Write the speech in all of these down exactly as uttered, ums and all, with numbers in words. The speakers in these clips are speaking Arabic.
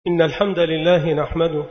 إن الحمد لله نحمده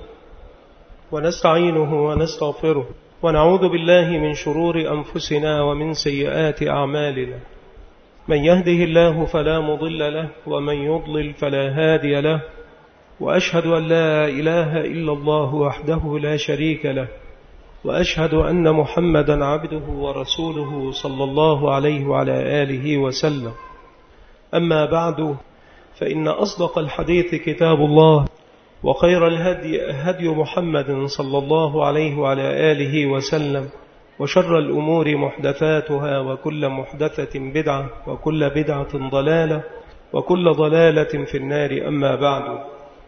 ونستعينه ونستغفره ونعوذ بالله من شرور أنفسنا ومن سيئات أعمالنا. من يهده الله فلا مضل له ومن يضلل فلا هادي له، وأشهد أن لا إله إلا الله وحده لا شريك له، وأشهد أن محمدا عبده ورسوله صلى الله عليه وعلى آله وسلم. أما بعد، فإن أصدق الحديث كتاب الله، وخير الهدي هدي محمد صلى الله عليه وعلى آله وسلم، وشر الأمور محدثاتها، وكل محدثة بدعة، وكل بدعة ضلالة، وكل ضلالة في النار. أما بعد،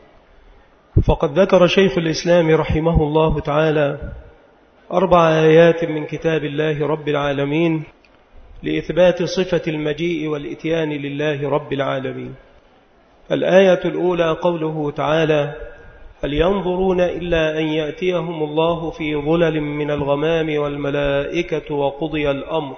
فقد ذكر شيخ الإسلام رحمه الله تعالى أربع آيات من كتاب الله رب العالمين لإثبات صفة المجيء والإتيان لله رب العالمين. الآية الأولى قوله تعالى: هل ينظرون إلا أن يأتيهم الله في ظلل من الغمام والملائكة وقضي الأمر.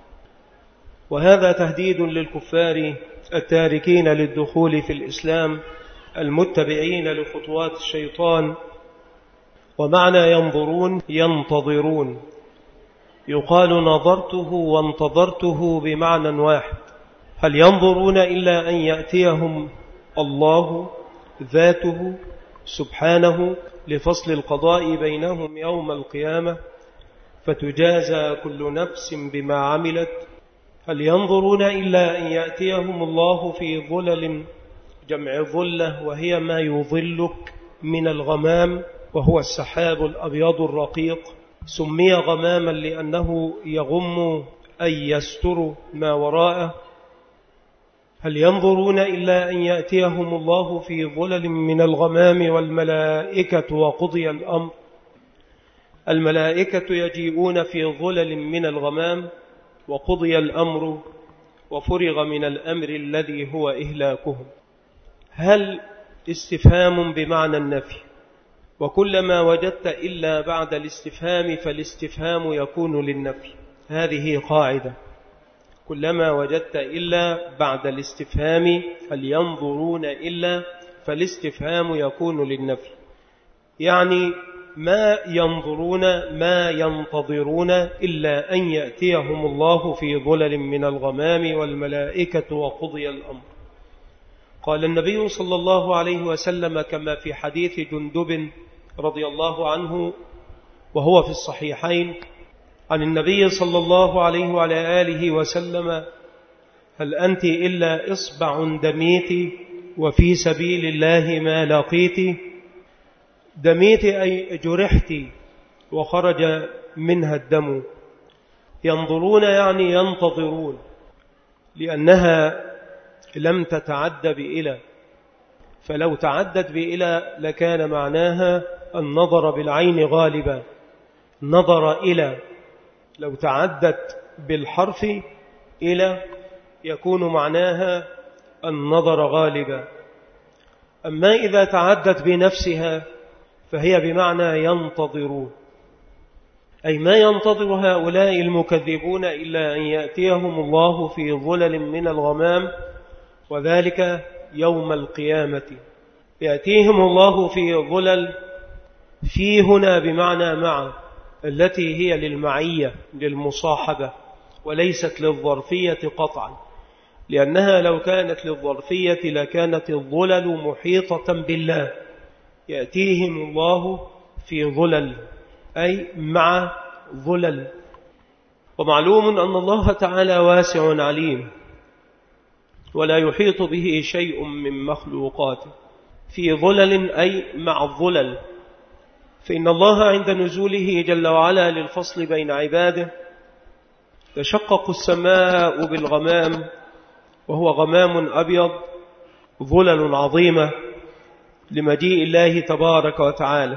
وهذا تهديد للكفار التاركين للدخول في الإسلام المتبعين لخطوات الشيطان. ومعنى ينظرون ينتظرون، يقال نظرته وانتظرته بمعنى واحد. هل ينظرون إلا أن يأتيهم الله ذاته سبحانه لفصل القضاء بينهم يوم القيامة فتجازى كل نفس بما عملت؟ هل ينظرون إلا أن يأتيهم الله في ظلل، جمع ظلة، وهي ما يظلك من الغمام، وهو السحاب الأبيض الرقيق. سمي غماما لأنه يغم أي يستر ما وراءه. هل ينظرون إلا أن يأتيهم الله في ظلل من الغمام والملائكة وقضي الأمر. الملائكة يجيئون في ظلل من الغمام، وقضي الأمر، وفرغ من الأمر الذي هو إهلاكهم. هل استفهام بمعنى النفي، وكلما وجدت إلا بعد الاستفهام فالاستفهام يكون للنفي. هذه قاعدة، كلما وجدت إلا بعد الاستفهام هل ينظرون إلا فالاستفهام يكون للنفي، يعني ما ينظرون ما ينتظرون إلا أن يأتيهم الله في ظلل من الغمام والملائكة وقضي الأمر. قال النبي صلى الله عليه وسلم كما في حديث جندب رضي الله عنه وهو في الصحيحين عن النبي صلى الله عليه وعلى آله وسلم: هل أنت إلا إصبع دميت وفي سبيل الله ما لقيت؟ دميت أي جرحت وخرج منها الدم. ينظرون يعني ينتظرون، لأنها لم تتعد بإلى، فلو تعدت بإلى لكان معناها النظر بالعين غالبا، نظر إلى. لو تعدت بالحرف إلى يكون معناها النظر غالبا. أما إذا تعدت بنفسها فهي بمعنى ينتظرون، أي ما ينتظر هؤلاء المكذبون إلا أن يأتيهم الله في ظلل من الغمام، وذلك يوم القيامة. يأتيهم الله في ظلل، في هنا بمعنى مع، التي هي للمعية للمصاحبة، وليست للظرفية قطعا، لأنها لو كانت للظرفية لكانت الظلل محيطة بالله. يأتيهم الله في ظلل أي مع ظلل. ومعلوم أن الله تعالى واسع عليم، ولا يحيط به شيء من مخلوقاته. في ظلل أي مع الظلل، فإن الله عند نزوله جل وعلا للفصل بين عباده تشقق السماء بالغمام، وهو غمام أبيض، ظلل عظيمة لمجيء الله تبارك وتعالى.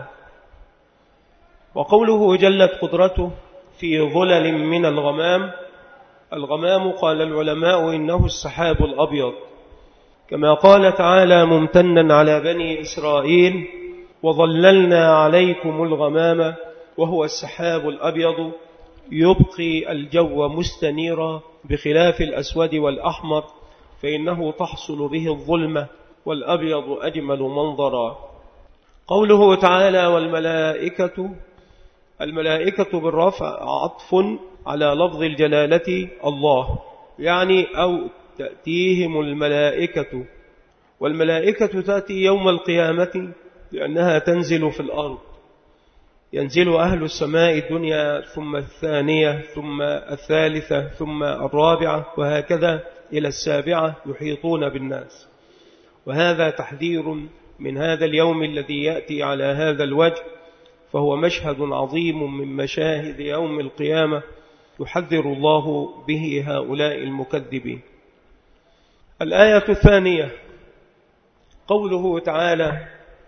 وقوله جلت قدرته في ظلل من الغمام، الغمام قال العلماء إنه السحاب الأبيض، كما قال تعالى ممتنا على بني إسرائيل: وظللنا عليكم الغمام، وهو السحاب الأبيض يبقي الجو مستنيرا، بخلاف الأسود والأحمر فإنه تحصل به الظلمة والأبيض أجمل منظرا. قوله تعالى والملائكة، الملائكة بالرفع عطف على لفظ الجلالة الله، يعني أو تأتيهم الملائكة، والملائكة تأتي يوم القيامة لأنها تنزل في الأرض، ينزل أهل السماء الدنيا ثم الثانية ثم الثالثة ثم الرابعة وهكذا إلى السابعة يحيطون بالناس. وهذا تحذير من هذا اليوم الذي يأتي على هذا الوجه، فهو مشهد عظيم من مشاهد يوم القيامة يحذر الله به هؤلاء المكذبين. الآية الثانية قوله تعالى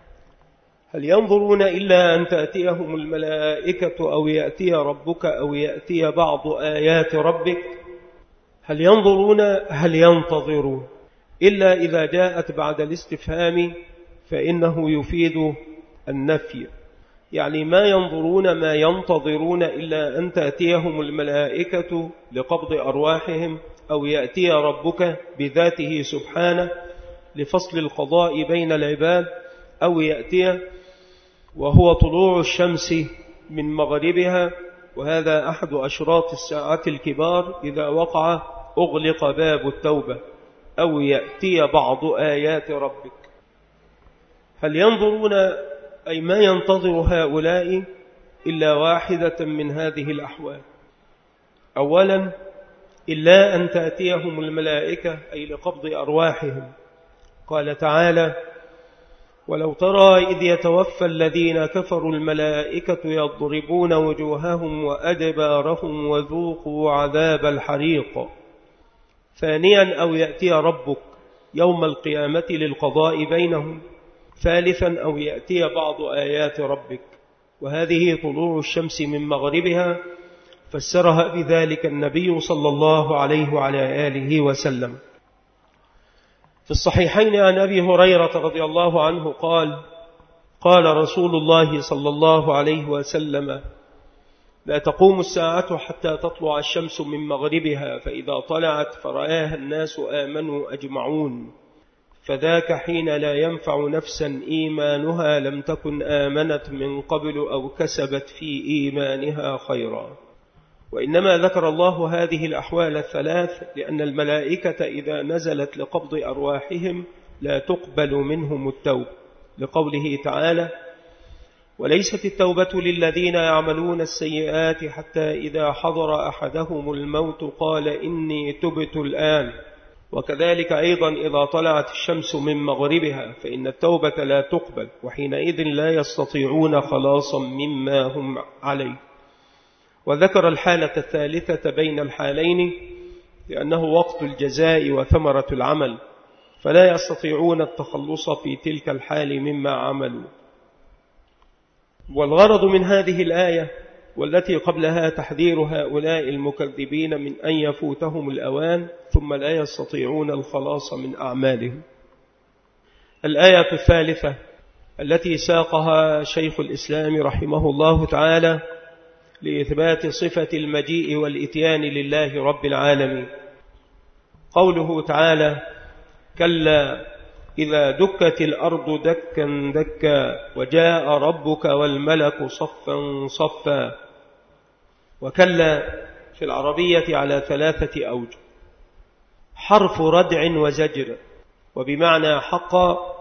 هل ينظرون إلا أن تأتيهم الملائكة أو يأتي ربك أو يأتي بعض آيات ربك. هل ينظرون هل ينتظرون إلا إذا جاءت بعد الاستفهام فإنه يفيد النفي، يعني ما ينظرون ما ينتظرون إلا أن تأتيهم الملائكة لقبض أرواحهم أو يأتي ربك بذاته سبحانه لفصل القضاء بين العباد، أو يأتي وهو طلوع الشمس من مغربها، وهذا أحد أشراط الساعة الكبار إذا وقع أغلق باب التوبة، أو يأتي بعض آيات ربك. هل ينظرون أي ما ينتظر هؤلاء إلا واحدة من هذه الأحوال. أولا إلا أن تأتيهم الملائكة أي لقبض أرواحهم. قال تعالى ولو ترى إذ يتوفى الذين كفروا الملائكة يضربون وجوههم وأدبارهم وذوقوا عذاب الحريق. ثانيا أو يأتي ربك يوم القيامة للقضاء بينهم. ثالثا أو يأتي بعض آيات ربك، وهذه طلوع الشمس من مغربها، فسرها بذلك النبي صلى الله عليه وعلى آله وسلم. في الصحيحين عن أبي هريرة رضي الله عنه قال قال رسول الله صلى الله عليه وسلم لا تقوم الساعة حتى تطلع الشمس من مغربها، فإذا طلعت فرآها الناس آمنوا أجمعون، فذاك حين لا ينفع نفسا إيمانها لم تكن آمنت من قبل أو كسبت في إيمانها خيرا. وإنما ذكر الله هذه الأحوال الثلاث لأن الملائكة إذا نزلت لقبض أرواحهم لا تقبل منهم التوبة، لقوله تعالى وليست التوبة للذين يعملون السيئات حتى إذا حضر أحدهم الموت قال إني تبت الآن. وكذلك أيضا إذا طلعت الشمس من مغربها فإن التوبة لا تقبل، وحينئذ لا يستطيعون خلاصا مما هم عليه. وذكر الحالة الثالثة بين الحالين لأنه وقت الجزاء وثمرة العمل، فلا يستطيعون التخلص في تلك الحال مما عملوا. والغرض من هذه الآية والتي قبلها تحذير هؤلاء المكذبين من أن يفوتهم الأوان ثم لا يستطيعون الخلاص من أعمالهم. الآية الثالثة التي ساقها شيخ الإسلام رحمه الله تعالى لإثبات صفة المجيء والإتيان لله رب العالمين. قوله تعالى كلا إذا دكت الأرض دكا دكا وجاء ربك والملك صفا صفا. وكلا في العربية على ثلاثة أوجه: حرف ردع وزجر، وبمعنى حق،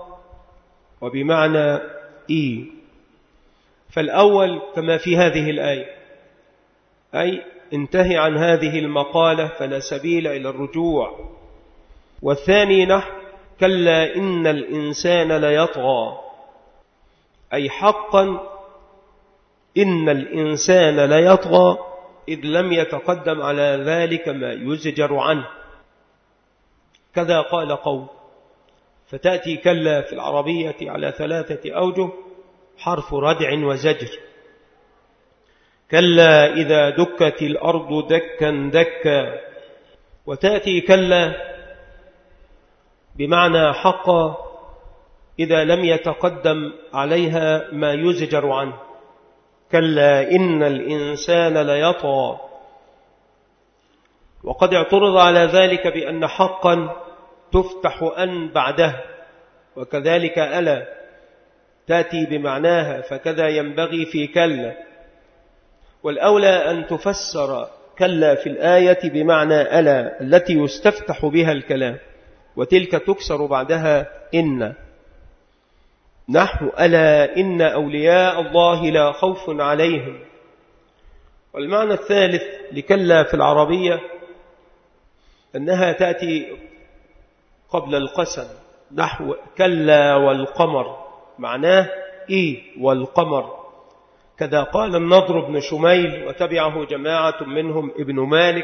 وبمعنى إي. فالأول كما في هذه الآية، أي انتهي عن هذه المقالة فلا سبيل إلى الرجوع. والثاني نحو كلا إن الإنسان ليطغى، أي حقا إن الإنسان ليطغى إذ لم يتقدم على ذلك ما يزجر عنه. كذا قال قوم. فتأتي كلا في العربية على ثلاثة أوجه: حرف ردع وزجر. كلا إذا دكت الأرض دكا دكا. وتأتي كلا بمعنى حقا إذا لم يتقدم عليها ما يزجر عنه. كلا إن الإنسان ليطغى. وقد اعترض على ذلك بأن حقا تفتح أن بعده وكذلك ألا تأتي بمعناها، فكذا ينبغي في كلا. والأولى أن تفسر كلا في الآية بمعنى ألا التي يستفتح بها الكلام، وتلك تكسر بعدها إن، نحو ألا إن أولياء الله لا خوف عليهم. والمعنى الثالث لكلا في العربية أنها تأتي قبل القسم، نحو كلا والقمر، معناه إيه والقمر. كذا قال النضر بن شميل وتبعه جماعة منهم ابن مالك.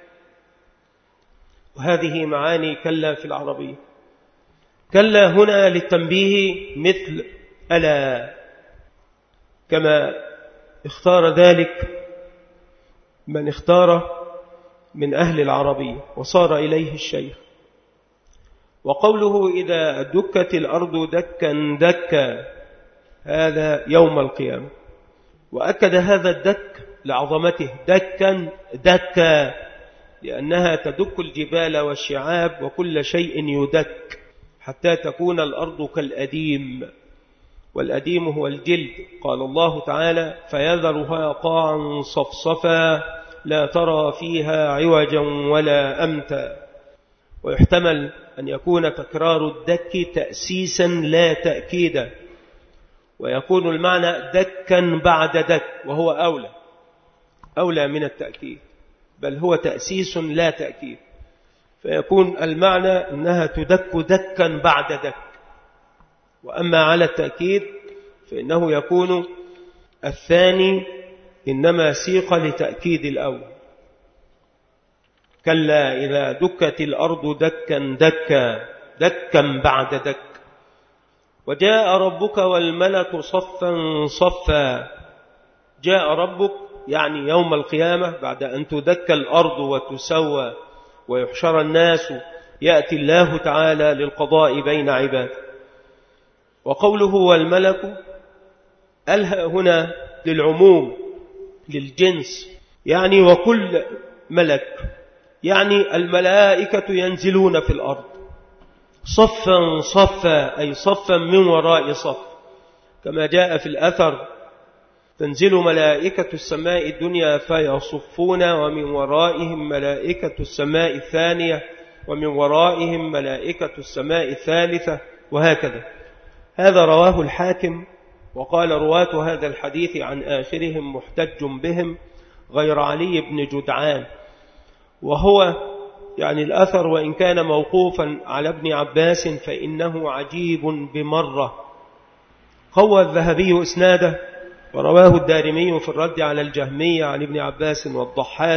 وهذه معاني كلا في العربية. كلا هنا للتنبيه مثل ألا، كما اختار ذلك من اختار من أهل العربية وصار إليه الشيخ. وقوله إذا دكت الأرض دكا دكا، هذا يوم القيامة، وأكد هذا الدك لعظمته، دكا دكا، لأنها تدك الجبال والشعاب وكل شيء يدك حتى تكون الأرض كالأديم، والأديم هو الجلد. قال الله تعالى فيذرها قاعا صفصفا لا ترى فيها عوجا ولا أمتا. ويحتمل أن يكون تكرار الدك تأسيسا لا تأكيدا، ويكون المعنى دكا بعد دك، وهو أولى أولى من التأكيد، بل هو تأسيس لا تأكيد، فيكون المعنى أنها تدك دكا بعد دك. وأما على التأكيد فإنه يكون الثاني إنما سيق لتأكيد الأول. كلا إذا دكت الأرض دكا دكا، دكا بعد دك. وجاء ربك والملك صفا صفا. جاء ربك يعني يوم القيامة بعد أن تدك الأرض وتسوى ويحشر الناس، يأتي الله تعالى للقضاء بين عباده. وقوله والملك ألها هنا للعموم للجنس، يعني وكل ملك، يعني الملائكة ينزلون في الأرض صفا صفا، أي صفا من وراء صف، كما جاء في الأثر تنزل ملائكة السماء الدنيا فيصفون ومن ورائهم ملائكة السماء الثانية ومن ورائهم ملائكة السماء الثالثة، وهكذا. هذا رواه الحاكم. وقال رواة هذا الحديث عن آخرهم محتج بهم غير علي بن جدعان، وهو يعني الأثر وإن كان موقوفا على ابن عباس فإنه عجيب بمرة. قوى الذهبي إسناده، ورواه الدارمي في الرد على الجهمية عن ابن عباس والضحاك،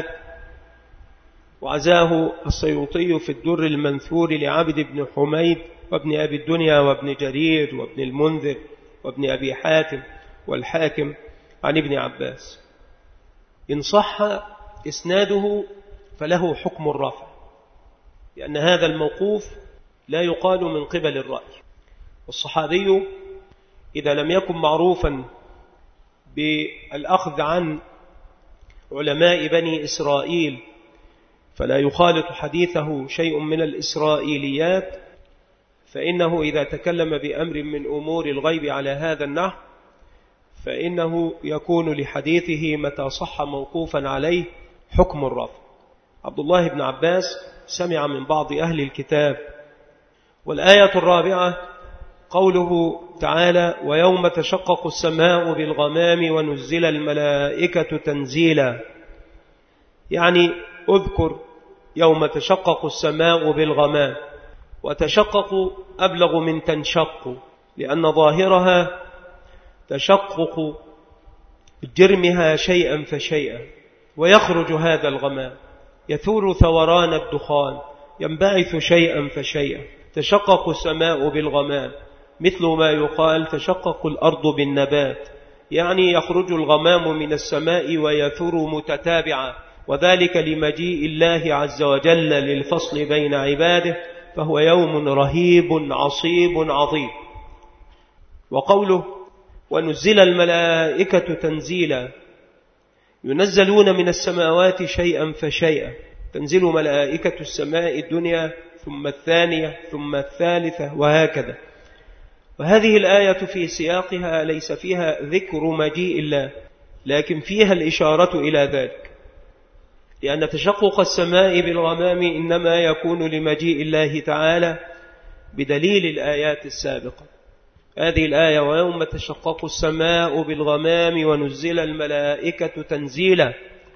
وعزاه السيوطي في الدر المنثور لعبد بن حميد وابن أبي الدنيا وابن جرير وابن المنذر وابن أبي حاتم والحاكم عن ابن عباس. إن صح إسناده فله حكم الرفع، لأن هذا الموقوف لا يقال من قبل الرأي. والصحابي إذا لم يكن معروفا بالأخذ عن علماء بني إسرائيل فلا يخالط حديثه شيء من الإسرائيليات، فإنه إذا تكلم بأمر من أمور الغيب على هذا النحو فإنه يكون لحديثه متى صح موقوفا عليه حكم الرفع. عبد الله بن عباس سمع من بعض أهل الكتاب. والآية الرابعة قوله تعالى ويوم تشقق السماء بالغمام ونزل الملائكة تنزيلا، يعني أذكر يوم تشقق السماء بالغمام. وتشقق أبلغ من تنشق، لأن ظاهرها تشقق جرمها شيئا فشيئا، ويخرج هذا الغمام يثور ثوران الدخان، ينبعث شيئا فشيئا. تشقق السماء بالغمام مثل ما يقال تشقق الأرض بالنبات، يعني يخرج الغمام من السماء ويثور متتابعا، وذلك لمجيء الله عز وجل للفصل بين عباده، فهو يوم رهيب عصيب عظيم. وقوله ونزل الملائكة تنزيلا، ينزلون من السماوات شيئا فشيئا، تنزل ملائكة السماء الدنيا ثم الثانية ثم الثالثة وهكذا. وهذه الآية في سياقها ليس فيها ذكر مجيء الله، لكن فيها الإشارة إلى ذلك، لأن تشقق السماء بالغمام إنما يكون لمجيء الله تعالى بدليل الآيات السابقة. هذه الآية ويوم تشقق السماء بالغمام ونزل الملائكة تنزيلا،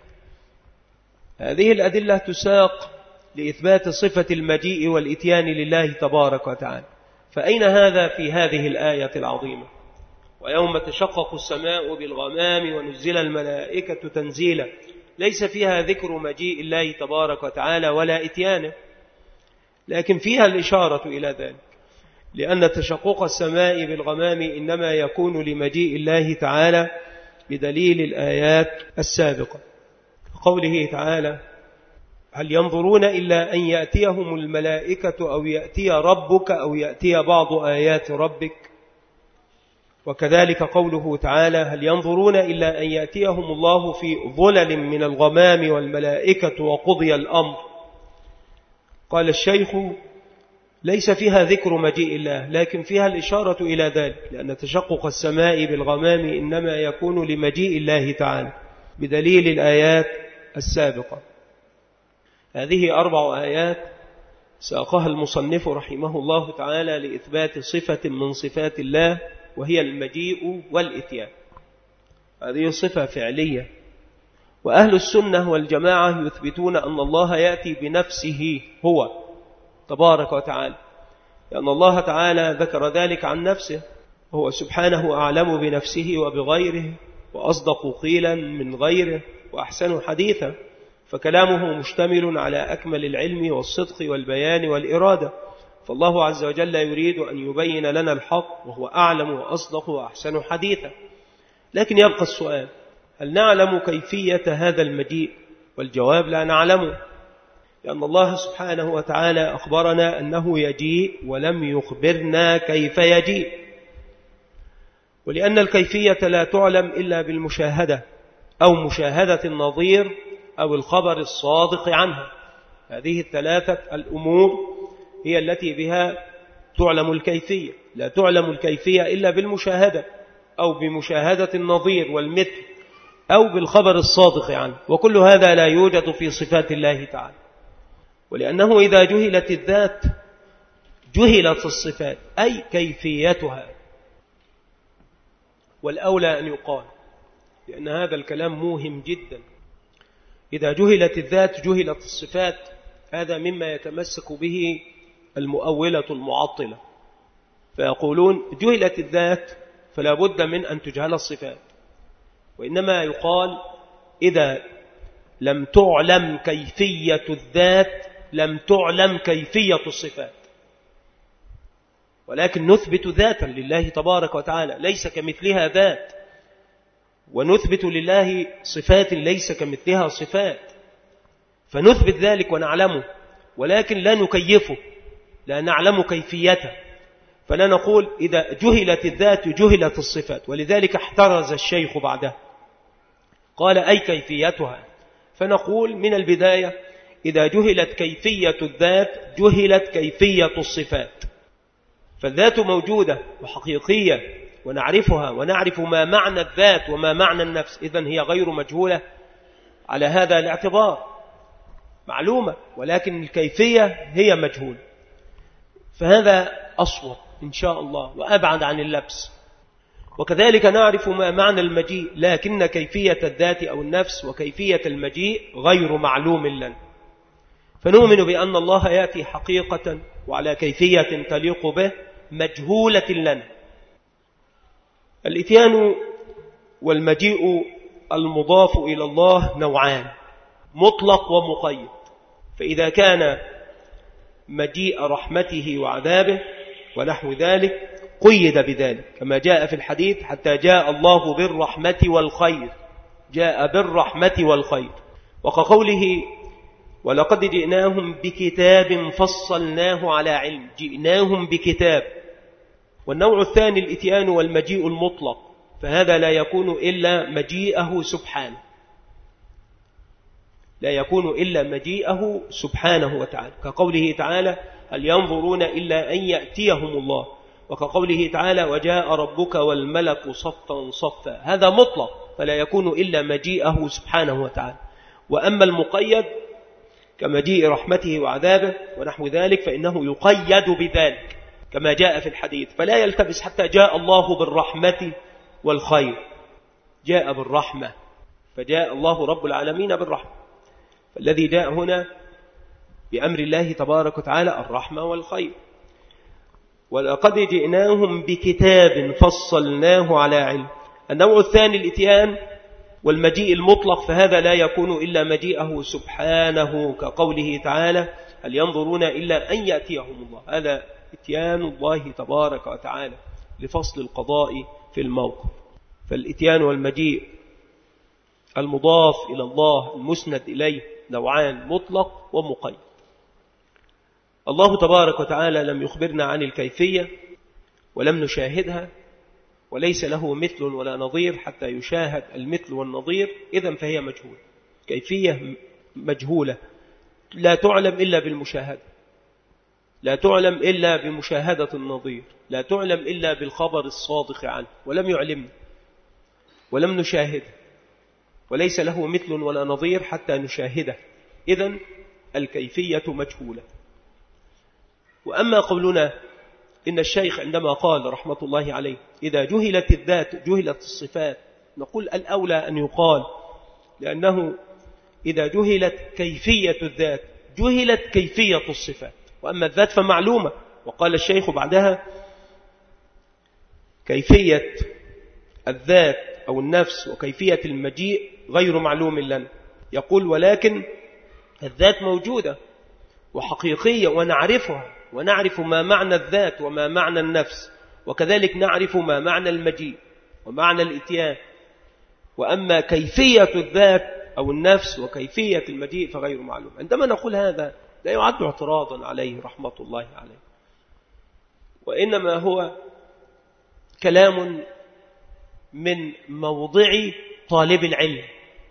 هذه الأدلة تساق لإثبات صفة المجيء والإتيان لله تبارك وتعالى. فأين هذا في هذه الآية العظيمة؟ ويوم تشقق السماء بالغمام ونزل الملائكة تنزيلا، ليس فيها ذكر مجيء الله تبارك وتعالى ولا إتيانه، لكن فيها الإشارة إلى ذلك، لأن تشقق السماء بالغمام إنما يكون لمجيء الله تعالى بدليل الآيات السابقة. قوله تعالى: هل ينظرون إلا أن يأتيهم الملائكة أو يأتي ربك أو يأتي بعض آيات ربك. وكذلك قوله تعالى: هل ينظرون إلا أن يأتيهم الله في ظلل من الغمام والملائكة وقضي الأمر. قال الشيخ: ليس فيها ذكر مجيء الله، لكن فيها الإشارة إلى ذلك، لأن تشقق السماء بالغمام إنما يكون لمجيء الله تعالى بدليل الآيات السابقة. هذه أربع آيات ساقها المصنف رحمه الله تعالى لإثبات صفة من صفات الله، وهي المجيء والإتيان. هذه صفة فعلية، وأهل السنة والجماعة يثبتون أن الله يأتي بنفسه هو تبارك وتعالى، لأن الله تعالى ذكر ذلك عن نفسه، هو سبحانه أعلم بنفسه وبغيره، وأصدق قيلا من غيره، وأحسن حديثا، فكلامه مشتمل على أكمل العلم والصدق والبيان والإرادة. فالله عز وجل يريد أن يبين لنا الحق، وهو أعلم وأصدق وأحسن حديثا. لكن يبقى السؤال: هل نعلم كيفية هذا المجيء؟ والجواب: لا نعلمه، لأن الله سبحانه وتعالى أخبرنا أنه يجيء ولم يخبرنا كيف يجيء، ولأن الكيفية لا تعلم إلا بالمشاهدة أو مشاهدة النظير أو الخبر الصادق عنها. هذه الثلاثة الأمور هي التي بها تعلم الكيفية. لا تعلم الكيفية إلا بالمشاهدة أو بمشاهدة النظير والمثل أو بالخبر الصادق عنه، وكل هذا لا يوجد في صفات الله تعالى. ولأنه إذا جهلت الذات جهلت الصفات، أي كيفيتها. والأولى أن يقال، لأن هذا الكلام موهم جدا، إذا جهلت الذات جهلت الصفات. هذا مما يتمسك به المؤولة المعطلة، فيقولون جهلت الذات فلا بد من أن تجهل الصفات. وإنما يقال إذا لم تعلم كيفية الذات لم تعلم كيفية الصفات. ولكن نثبت ذاتا لله تبارك وتعالى ليس كمثلها ذات، ونثبت لله صفات ليس كمثلها صفات، فنثبت ذلك ونعلمه، ولكن لا نكيفه، لا نعلم كيفيته. فلا نقول إذا جهلت الذات جهلت الصفات. ولذلك احترز الشيخ بعده قال: أي كيفيتها. فنقول من البداية: إذا جهلت كيفية الذات جهلت كيفية الصفات. فالذات موجودة وحقيقية ونعرفها، ونعرف ما معنى الذات وما معنى النفس، إذن هي غير مجهولة على هذا الاعتبار، معلومة، ولكن الكيفية هي مجهولة. فهذا أصوب إن شاء الله وأبعد عن اللبس. وكذلك نعرف ما معنى المجيء، لكن كيفية الذات أو النفس وكيفية المجيء غير معلوم لنا. فنؤمن بأن الله يأتي حقيقة وعلى كيفية تليق به مجهولة لنا. الإتيان والمجيء المضاف إلى الله نوعان: مطلق ومقيد. فإذا كان مجيء رحمته وعذابه ونحو ذلك قيد بذلك، كما جاء في الحديث: حتى جاء الله بالرحمة والخير، جاء بالرحمة والخير. وكقوله: ولقد جئناهم بكتاب فصلناه على علم، جئناهم بكتاب. والنوع الثاني الإتيان والمجيء المطلق، فهذا لا يكون إلا مجيئه سبحانه، لا يكون إلا مجيئه سبحانه وتعالى، كقوله تعالى: هل ينظرون إلا أن يأتيهم الله. وكقوله تعالى وجاء ربك والملك صفا صفا، هذا مطلق فلا يكون إلا مجيئه سبحانه وتعالى. وأما المقيد كمجيء رحمته وعذابه ونحو ذلك فإنه يقيد بذلك كما جاء في الحديث، فلا يلتبس حتى جاء الله بالرحمة والخير، جاء بالرحمة، فجاء الله رب العالمين بالرحمة، فالذي جاء هنا بأمر الله تبارك وتعالى الرحمة والخير. ولقد جئناهم بكتاب فصلناه على علم. النوع الثاني الإتيان والمجيء المطلق، فهذا لا يكون إلا مجيئه سبحانه كقوله تعالى هل ينظرون إلا أن يأتيهم الله، هذا إتيان الله تبارك وتعالى لفصل القضاء في الموقف. فالإتيان والمجيء المضاف إلى الله المسند إليه نوعان، مطلق ومقيد. الله تبارك وتعالى لم يخبرنا عن الكيفية ولم نشاهدها، وليس له مثل ولا نظير حتى يشاهد المثل والنظير، إذن فهي مجهولة. كيفية مجهولة لا تعلم إلا بالمشاهدة، لا تعلم إلا بمشاهدة النظير، لا تعلم إلا بالخبر الصادق عنه، ولم يعلمنا ولم نشاهده، وليس له مثل ولا نظير حتى نشاهده، إذن الكيفية مجهولة. وأما قولنا إن الشيخ عندما قال رحمة الله عليه إذا جهلت الذات جهلت الصفات، نقول الأولى أن يقال، لأنه إذا جهلت كيفية الذات جهلت كيفية الصفات، وأما الذات فمعلومة. وقال الشيخ بعدها كيفية الذات أو النفس وكيفية المجيء غير معلوم لنا، يقول ولكن الذات موجودة وحقيقية ونعرفها، ونعرف ما معنى الذات وما معنى النفس، وكذلك نعرف ما معنى المجيء ومعنى الإتيان. وأما كيفية الذات أو النفس وكيفية المجيء فغير معلوم. عندما نقول هذا لا يعد اعتراضا عليه رحمة الله عليه، وإنما هو كلام من موضع طالب العلم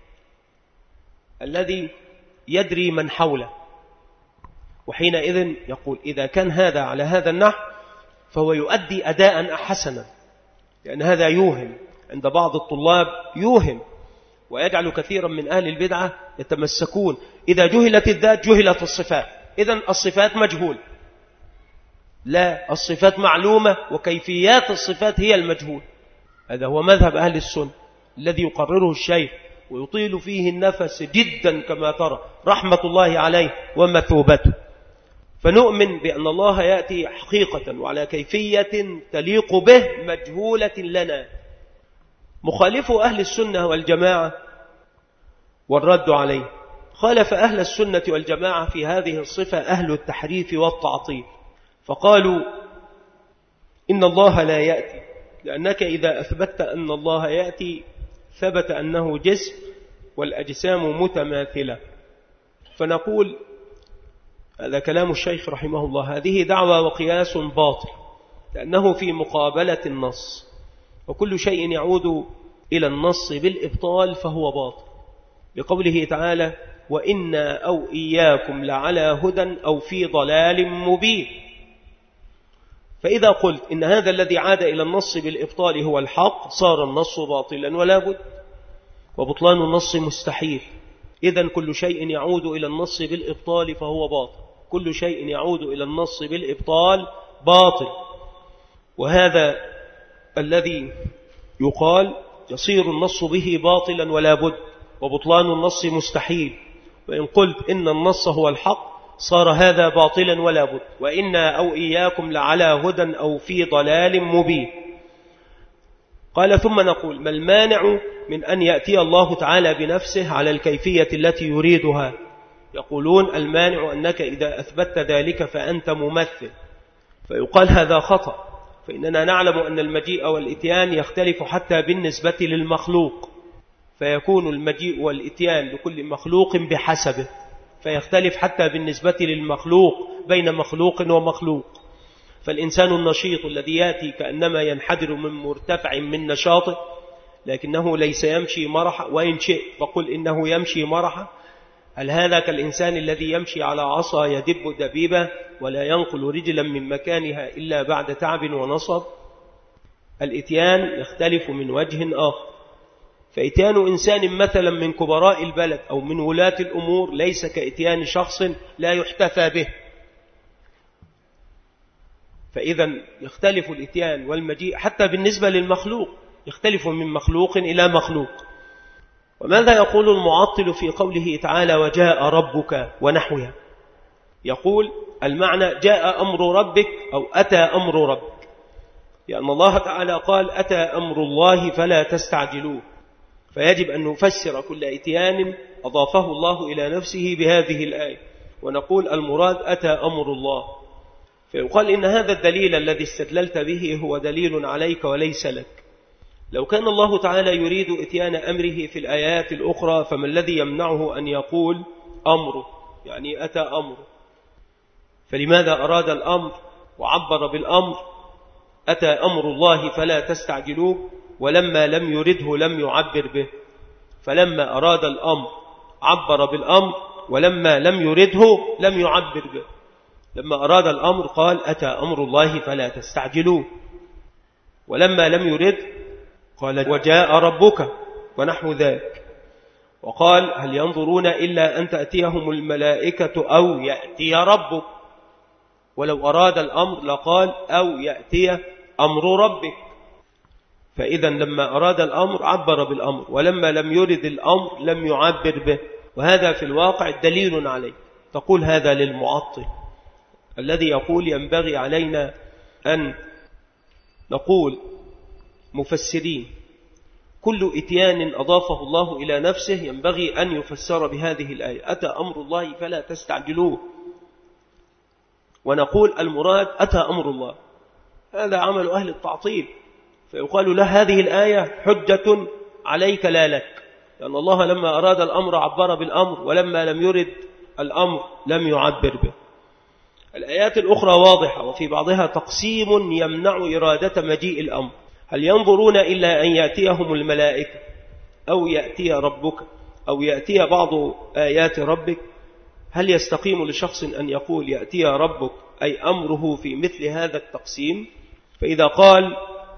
الذي يدري من حوله، وحينئذ يقول إذا كان هذا على هذا النحو فهو يؤدي أداء حسنا، لأن هذا يوهم عند بعض الطلاب، يوهم ويجعل كثيرا من أهل البدعة يتمسكون إذا جهلت الذات جهلت الصفات، إذن الصفات مجهول. لا، الصفات معلومة وكيفيات الصفات هي المجهول. هذا هو مذهب أهل السنة الذي يقرره الشيخ ويطيل فيه النفس جدا كما ترى رحمة الله عليه ومثوبته. فنؤمن بأن الله يأتي حقيقة وعلى كيفية تليق به مجهولة لنا. مخالف أهل السنة والجماعة والرد عليه، خالف أهل السنة والجماعة في هذه الصفة أهل التحريف والتعطيل، فقالوا إن الله لا يأتي، لأنك إذا أثبتت أن الله يأتي ثبت أنه جسم والأجسام متماثلة. فنقول هذا كلام الشيخ رحمه الله، هذه دعوة وقياس باطل، لأنه في مقابلة النص، وكل شيء يعود إلى النص بالإبطال فهو باطل، لقوله تعالى وإنا أو إياكم لعلى هدى أو في ضلال مبين. فإذا قلت إن هذا الذي عاد إلى النص بالإبطال هو الحق صار النص باطلا ولا بد، وبطلان النص مستحيل. إذن كل شيء يعود إلى النص بالإبطال فهو باطل، كل شيء يعود إلى النص بالإبطال باطل. وهذا الذي يقال يصير النص به باطلا ولا بد، وبطلان النص مستحيل. وإن قلت إن النص هو الحق صار هذا باطلا ولا بد، وإنا أو إياكم لعلى هدى أو في ضلال مبين. قال ثم نقول ما المانع من أن يأتي الله تعالى بنفسه على الكيفية التي يريدها؟ يقولون المانع أنك إذا أثبت ذلك فأنت ممثل، فيقال هذا خطأ، فإننا نعلم أن المجيء والإتيان يختلف حتى بالنسبة للمخلوق، فيكون المجيء والإتيان لكل مخلوق بحسبه، فيختلف حتى بالنسبة للمخلوق بين مخلوق ومخلوق. فالإنسان النشيط الذي يأتي كأنما ينحدر من مرتفع من نشاطه، لكنه ليس يمشي مرحا، وإن شئ فقل إنه يمشي مرحا، هل هذا كالإنسان الذي يمشي على عصا يدب دبيبة ولا ينقل رجلا من مكانها إلا بعد تعب ونصب؟ الإتيان يختلف من وجه آخر، فإتيان إنسان مثلا من كبراء البلد أو من ولاة الأمور ليس كإتيان شخص لا يحتفى به، فإذا يختلف الإتيان والمجيء حتى بالنسبة للمخلوق، يختلف من مخلوق إلى مخلوق. وماذا يقول المعطل في قوله تعالى وجاء ربك ونحوها؟ يقول المعنى جاء أمر ربك أو أتى أمر ربك، لأن الله تعالى قال أتى أمر الله فلا تستعجلوه، فيجب أن نفسر كل إتيان أضافه الله إلى نفسه بهذه الآية، ونقول المراد أتى أمر الله. فيقال إن هذا الدليل الذي استدللت به هو دليل عليك وليس لك. لو كان الله تعالى يريد إتيان أمره في الآيات الأخرى فما الذي يمنعه أن يقول أمره، يعني أتى أمره؟ فلماذا أراد الأمر وعبر بالأمر أتى أمر الله فلا تستعجلوه، ولما لم يرده لم يعبر به؟ فلما أراد الأمر عبر بالأمر، ولما لم يرده لم يعبر به. لما أراد الأمر قال أتى أمر الله فلا تستعجلوه، ولما لم يرد قال وجاء ربك ونحو ذلك. وقال هل ينظرون إلا أن تأتيهم الملائكة أو يأتي ربك، ولو أراد الأمر لقال أو يأتي أمر ربك. فإذا لما أراد الأمر عبر بالأمر، ولما لم يرد الأمر لم يعبر به، وهذا في الواقع دليل عليه. تقول هذا للمعطل الذي يقول ينبغي علينا أن نقول مفسرين كل إتيان أضافه الله إلى نفسه ينبغي أن يفسر بهذه الآية أتى أمر الله فلا تستعجلوه، ونقول المراد أتى أمر الله. هذا عمل أهل التعطيل، فيقال له هذه الآية حجة عليك لا لك، لأن الله لما أراد الأمر عبر بالأمر، ولما لم يرد الأمر لم يعبر به. الآيات الأخرى واضحة، وفي بعضها تقسيم يمنع إرادة مجيء الأمر. هل ينظرون إلا أن يأتيهم الملائكة أو يأتي ربك أو يأتي بعض آيات ربك؟ هل يستقيم لشخص أن يقول يأتي ربك أي أمره في مثل هذا التقسيم؟ فإذا قال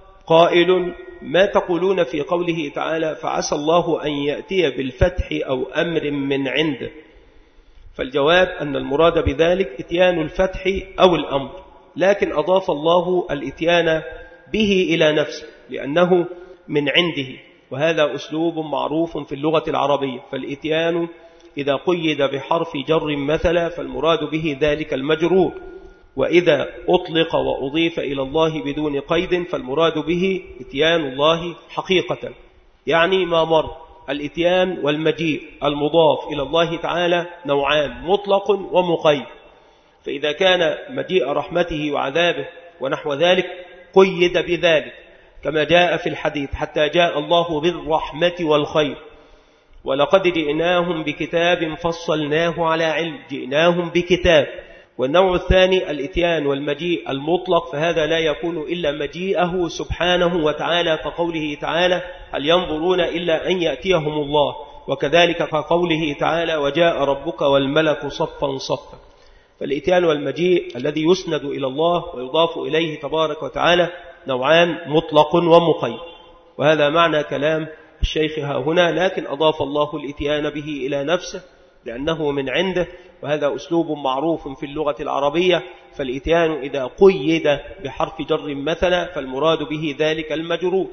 قائل ما تقولون في قوله تعالى فعسى الله أن يأتي بالفتح أو أمر من عنده؟ فالجواب أن المراد بذلك إتيان الفتح أو الأمر، لكن أضاف الله الإتيان به إلى نفسه لأنه من عنده، وهذا أسلوب معروف في اللغة العربية. فالإتيان إذا قيد بحرف جر مثلا فالمراد به ذلك المجرور، وإذا أطلق وأضيف إلى الله بدون قيد فالمراد به إتيان الله حقيقة، يعني ما مر. الإتيان والمجيء المضاف إلى الله تعالى نوعان، مطلق ومقيد. فإذا كان مجيء رحمته وعذابه ونحو ذلك قيد بذلك كما جاء في الحديث حتى جاء الله بالرحمة والخير، ولقد جئناهم بكتاب فصلناه على علم، جئناهم بكتاب. والنوع الثاني الإتيان والمجيء المطلق، فهذا لا يكون إلا مجيئه سبحانه وتعالى، كقوله تعالى هل ينظرون إلا أن يأتيهم الله، وكذلك كقوله تعالى وجاء ربك والملك صفا صفا. فالإتيان والمجيء الذي يسند إلى الله ويضاف إليه تبارك وتعالى نوعان، مطلق ومقيد، وهذا معنى كلام الشيخ ها هنا. لكن أضاف الله الإتيان به إلى نفسه لأنه من عنده، وهذا أسلوب معروف في اللغة العربية. فالإتيان إذا قيد بحرف جر مثلا فالمراد به ذلك المجرور،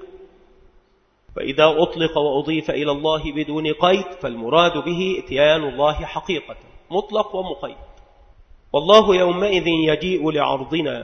وإذا أطلق وأضيف إلى الله بدون قيد فالمراد به إتيان الله حقيقة، مطلق ومقيد. والله يومئذ يجيء لعرضنا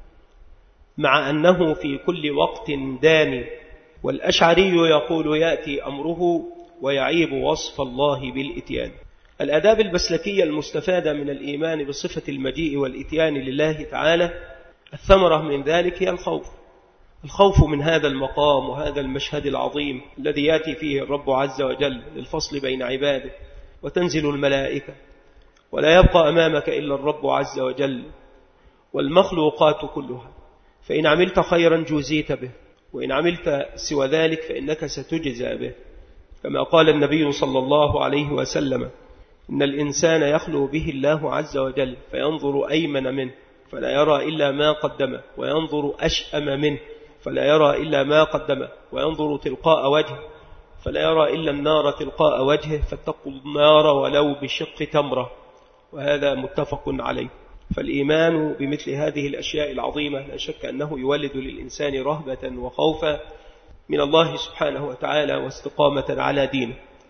مع أنه في كل وقت داني. والأشعري يقول يأتي أمره ويعيب وصف الله بالإتيان. الآداب المسلكية المستفادة من الإيمان بصفة المجيء والإتيان لله تعالى، الثمرة من ذلك هي الخوف. الخوف من هذا المقام وهذا المشهد العظيم الذي يأتي فيه الرب عز وجل للفصل بين عباده، وتنزل الملائكة ولا يبقى أمامك إلا الرب عز وجل والمخلوقات كلها. فإن عملت خيرا جوزيت به، وإن عملت سوى ذلك فإنك ستجزى به، كما قال النبي صلى الله عليه وسلم إن الإنسان يخلو به الله عز وجل فينظر أيمن منه فلا يرى إلا ما قدمه، وينظر أشأم منه فلا يرى إلا ما قدمه، وينظر تلقاء وجهه فلا يرى إلا النار تلقاء وجهه، فاتقوا النار ولو بشق تمرة. وهذا متفق عليه. فالإيمان بمثل هذه الأشياء العظيمة لا شك أنه يولد للإنسان رهبة وخوفا من الله سبحانه وتعالى واستقامة على دينه.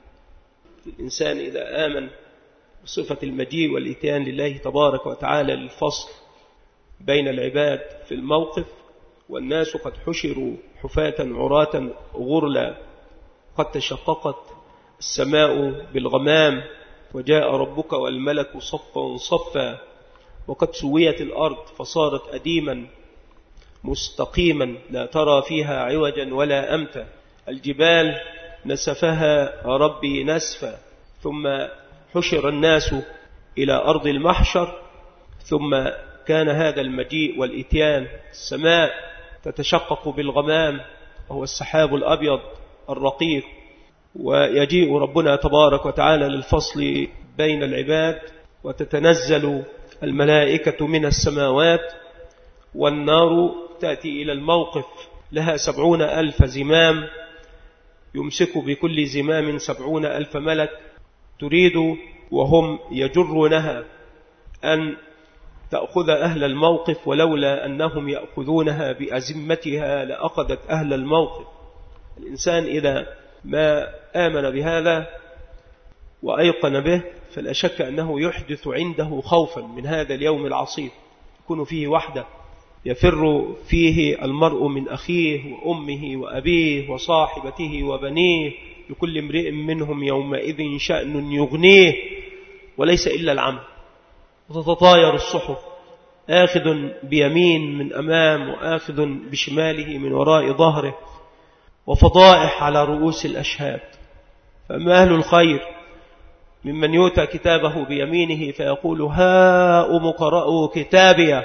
الإنسان إذا آمن بصفة المجيء والإتيان لله تبارك وتعالى للفصل بين العباد في الموقف، والناس قد حشروا حفاة عراة غرلا، قد تشققت السماء بالغمام وجاء ربك والملك صفا صفا، وقد سويت الأرض فصارت أديما مستقيما لا ترى فيها عوجا ولا أمتا، الجبال نسفها ربي نسفا، ثم حشر الناس إلى أرض المحشر، ثم كان هذا المجيء والإتيان، السماء تتشقق بالغمام وهو السحاب الأبيض الرقيق، ويجيء ربنا تبارك وتعالى للفصل بين العباد، وتتنزل الملائكة من السماوات، والنار تأتي إلى الموقف لها سبعون ألف زمام، يمسك بكل زمام سبعون ألف ملك، تريد وهم يجرونها أن تأخذ أهل الموقف، ولولا أنهم يأخذونها بأزمتها لأخذت أهل الموقف. الإنسان إذا ما آمن بهذا وأيقن به فلا شك أنه يحدث عنده خوفا من هذا اليوم العصيب، يكون فيه وحده يفر فيه المرء من أخيه وأمه وأبيه وصاحبته وبنيه، لكل امرئ منهم يومئذ شأن يغنيه وليس إلا العمل، وتتطاير الصحف، آخذ بيمين من أمام وآخذ بشماله من وراء ظهره، وفضائح على رؤوس الأشهاد. فأما أهل الخير ممن يؤتى كتابه بيمينه فيقول هاؤم اقرءوا كتابيه،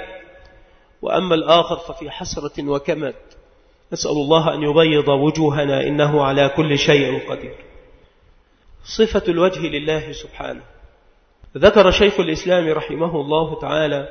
وأما الآخر ففي حسرة وكمد. نسأل الله أن يبيض وجوهنا إنه على كل شيء قدير. صفة الوجه لله سبحانه. ذكر شيخ الإسلام رحمه الله تعالى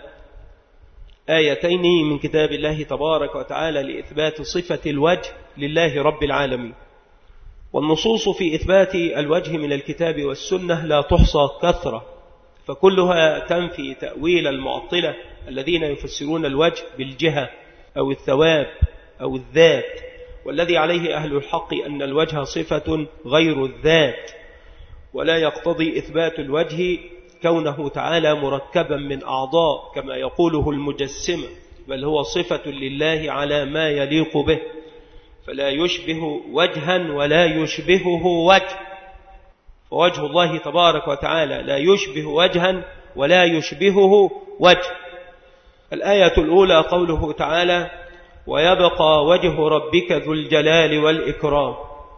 آيتين من كتاب الله تبارك وتعالى لإثبات صفة الوجه لله رب العالمين، والنصوص في إثبات الوجه من الكتاب والسنة لا تحصى كثرة، فكلها تنفي تأويل المعطلة الذين يفسرون الوجه بالجهة أو الثواب أو الذات، والذي عليه أهل الحق أن الوجه صفة غير الذات، ولا يقتضي إثبات الوجه كونه تعالى مركبا من أعضاء كما يقوله المجسمة، بل هو صفة لله على ما يليق به، فلا يشبه وجها ولا يشبهه وجه، فوجه الله تبارك وتعالى لا يشبه وجها ولا يشبهه وجه. الآية الأولى قوله تعالى ويبقى وجه ربك ذو الجلال والإكرام.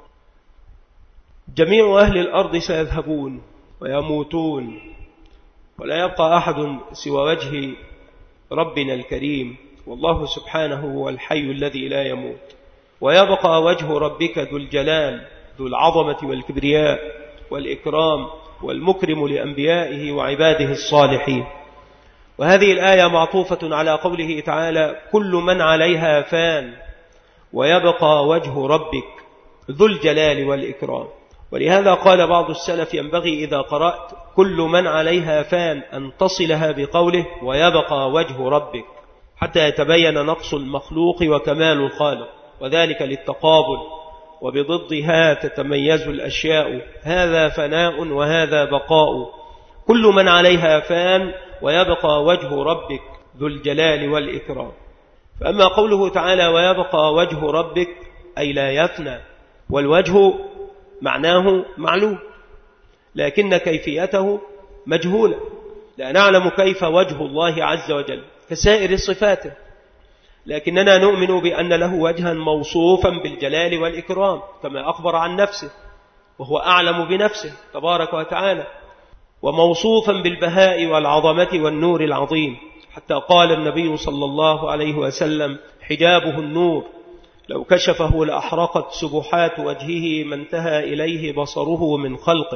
جميع أهل الأرض سيذهبون ويموتون، ولا يبقى أحد سوى وجه ربنا الكريم، والله سبحانه هو الحي الذي لا يموت. ويبقى وجه ربك ذو الجلال ذو العظمة والكبرياء والإكرام والمكرم لأنبيائه وعباده الصالحين. وهذه الآية معطوفة على قوله تعالى كل من عليها فان ويبقى وجه ربك ذو الجلال والإكرام. ولهذا قال بعض السلف ينبغي إذا قرأت كل من عليها فان أن تصلها بقوله ويبقى وجه ربك، حتى يتبين نقص المخلوق وكمال الخالق، وذلك للتقابل، وبضدها تتميز الأشياء، هذا فناء وهذا بقاء. كل من عليها فان ويبقى وجه ربك ذو الجلال والإكرام. فأما قوله تعالى ويبقى وجه ربك أي لا يفنى، والوجه معناه معلوم لكن كيفيته مجهولة، لا نعلم كيف وجه الله عز وجل كسائر صفاته، لكننا نؤمن بأن له وجها موصوفا بالجلال والإكرام كما أخبر عن نفسه، وهو أعلم بنفسه تبارك وتعالى، وموصوفا بالبهاء والعظمة والنور العظيم، حتى قال النبي صلى الله عليه وسلم حجابه النور لو كشفه لأحرقت سبحات وجهه ما انتهى إليه بصره من خلقه.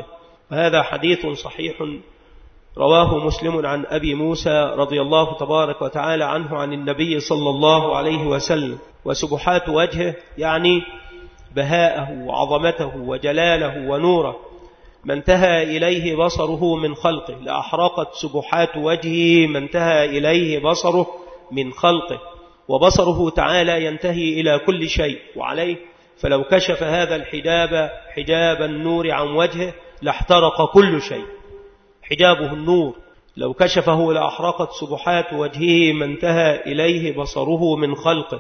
وهذا حديث صحيح رواه مسلم عن أبي موسى رضي الله تبارك وتعالى عنه عن النبي صلى الله عليه وسلم. وسبحات وجهه يعني بهاءه وعظمته وجلاله ونوره ما انتهى إليه بصره من خلقه، لأحرقت سبحات وجهه ما انتهى إليه بصره من خلقه، وبصره تعالى ينتهي إلى كل شيء. وعليه فلو كشف هذا الحجاب حجاب النور عن وجهه لاحترق كل شيء. حجابه النور، لو كشفه لأحرقت سبحات وجهه ما انتهى إليه بصره من خلقه،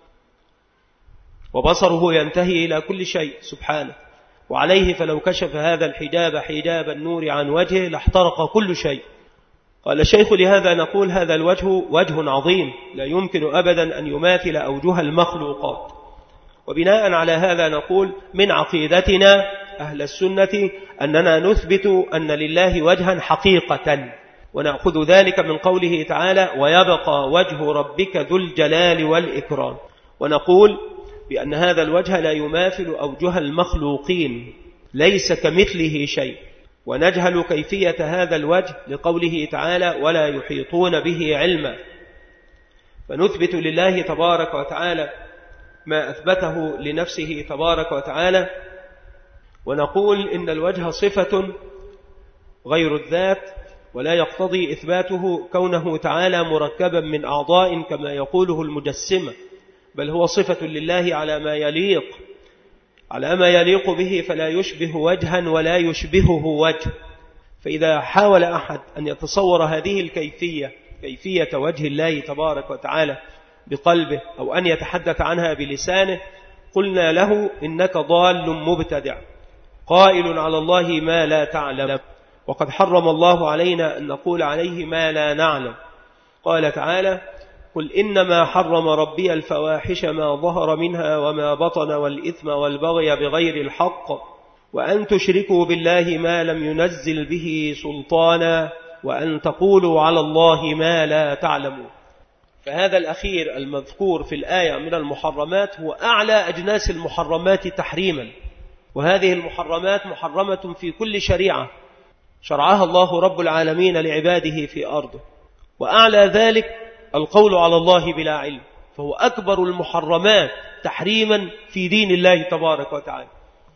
وبصره ينتهي إلى كل شيء سبحانه. وعليه فلو كشف هذا الحجاب حجاب النور عن وجهه لاحترق كل شيء. قال الشيخ: لهذا نقول هذا الوجه وجه عظيم لا يمكن أبدا أن يماثل أوجه المخلوقات. وبناء على هذا نقول من عقيدتنا أهل السنة أننا نثبت أن لله وجها حقيقة، ونأخذ ذلك من قوله تعالى: ويبقى وجه ربك ذو الجلال والإكرام. ونقول بأن هذا الوجه لا يماثل أوجه المخلوقين، ليس كمثله شيء. ونجهل كيفية هذا الوجه لقوله تعالى: ولا يحيطون به علما. فنثبت لله تبارك وتعالى ما أثبته لنفسه تبارك وتعالى، ونقول إن الوجه صفة غير الذات، ولا يقتضي إثباته كونه تعالى مركبا من أعضاء كما يقوله المجسمة، بل هو صفة لله على ما يليق على ما يليق به، فلا يشبه وجها ولا يشبهه وجه. فإذا حاول أحد أن يتصور هذه الكيفية كيفية وجه الله تبارك وتعالى بقلبه، أو أن يتحدث عنها بلسانه، قلنا له: إنك ضال مبتدع قائل على الله ما لا تعلم، وقد حرم الله علينا أن نقول عليه ما لا نعلم. قال تعالى: قل إنما حرم ربي الفواحش ما ظهر منها وما بطن والإثم والبغي بغير الحق وأن تشركوا بالله ما لم ينزل به سلطانا وأن تقولوا على الله ما لا تعلمون. فهذا الأخير المذكور في الآية من المحرمات هو أعلى أجناس المحرمات تحريما، وهذه المحرمات محرمة في كل شريعة شرعها الله رب العالمين لعباده في أرضه. وأعلى ذلك القول على الله بلا علم، فهو أكبر المحرمات تحريما في دين الله تبارك وتعالى.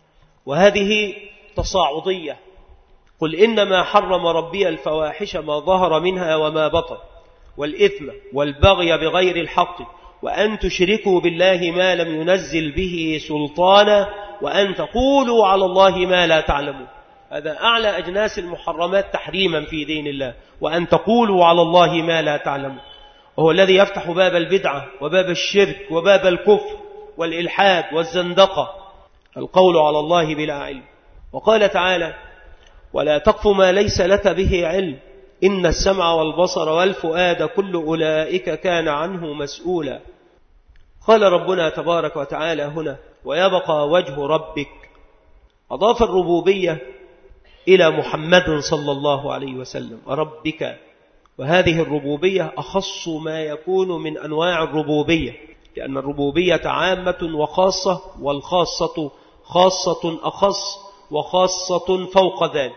وهذه تصاعدية. قل إنما حرم ربي الفواحش ما ظهر منها وما بطن والإثم والبغي بغير الحق وأن تشركوا بالله ما لم ينزل به سلطانا وأن تقولوا على الله ما لا تعلمون. هذا أعلى أجناس المحرمات تحريما في دين الله، وأن تقولوا على الله ما لا تعلمون، وهو الذي يفتح باب البدعة وباب الشرك وباب الكفر والإلحاد والزندقة، القول على الله بلا علم. وقال تعالى: ولا تقف ما ليس لك به علم إن السمع والبصر والفؤاد كل أولئك كان عنه مسؤولا. قال ربنا تبارك وتعالى هنا: ويبقى وجه ربك. أضاف الربوبية إلى محمد صلى الله عليه وسلم ربك، وهذه الربوبية أخص ما يكون من أنواع الربوبية، لأن الربوبية عامة وخاصة، والخاصة خاصة أخص وخاصة فوق ذلك،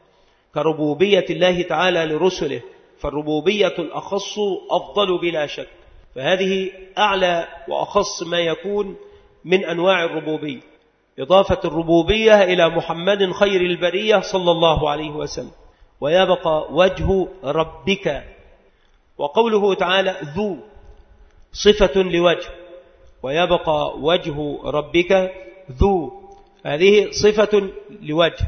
كربوبية الله تعالى لرسله، فالربوبية الأخص أفضل بلا شك. فهذه أعلى وأخص ما يكون من أنواع الربوبية، إضافة الربوبية إلى محمد خير البرية صلى الله عليه وسلم. ويبقى وجه ربك. وقوله تعالى ذو صفة لوجه، ويبقى وجه ربك ذو، هذه صفة لوجه،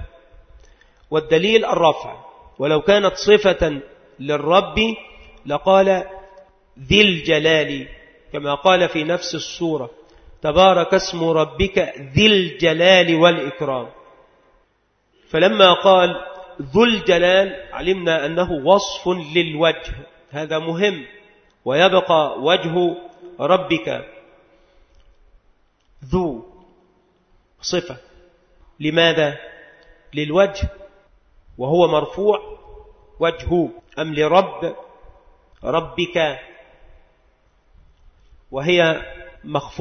والدليل الرفع. ولو كانت صفة للرب لقال ذي الجلال، كما قال في نفس السورة: تبارك اسم ربك ذي الجلال والإكرام. فلما قال ذو الجلال علمنا أنه وصف للوجه، هذا مهم. ويبقى وجه ربك ذو صفة، لماذا؟ للوجه، وهو مرفوع وجهه، أم لرب ربك وهي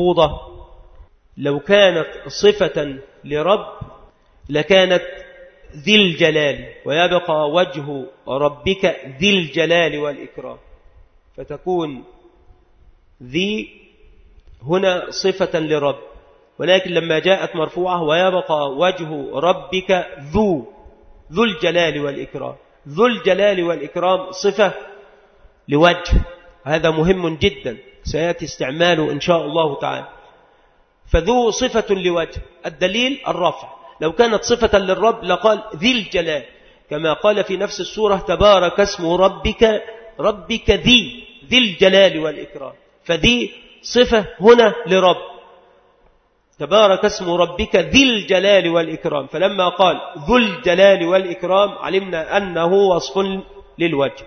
مخفوضة. لو كانت صفة لرب لكانت ذي الجلال، ويبقى وجه ربك ذي الجلال والإكرام، فتكون ذي هنا صفة لرب، ولكن لما جاءت مرفوعة ويبقى وجه ربك ذو ذو الجلال والإكرام، ذو الجلال والإكرام صفة لوجه، هذا مهم جدا سيأتي استعماله إن شاء الله تعالى. فذو صفة لوجه، الدليل الرفع، لو كانت صفة للرب لقال ذي الجلال، كما قال في نفس السورة تبارك اسم ربك ربك ذي ذي الجلال والإكرام، فذي صفة هنا لرب، تبارك اسم ربك ذي الجلال والإكرام، فلما قال ذو الجلال والإكرام علمنا أنه وصف للوجه.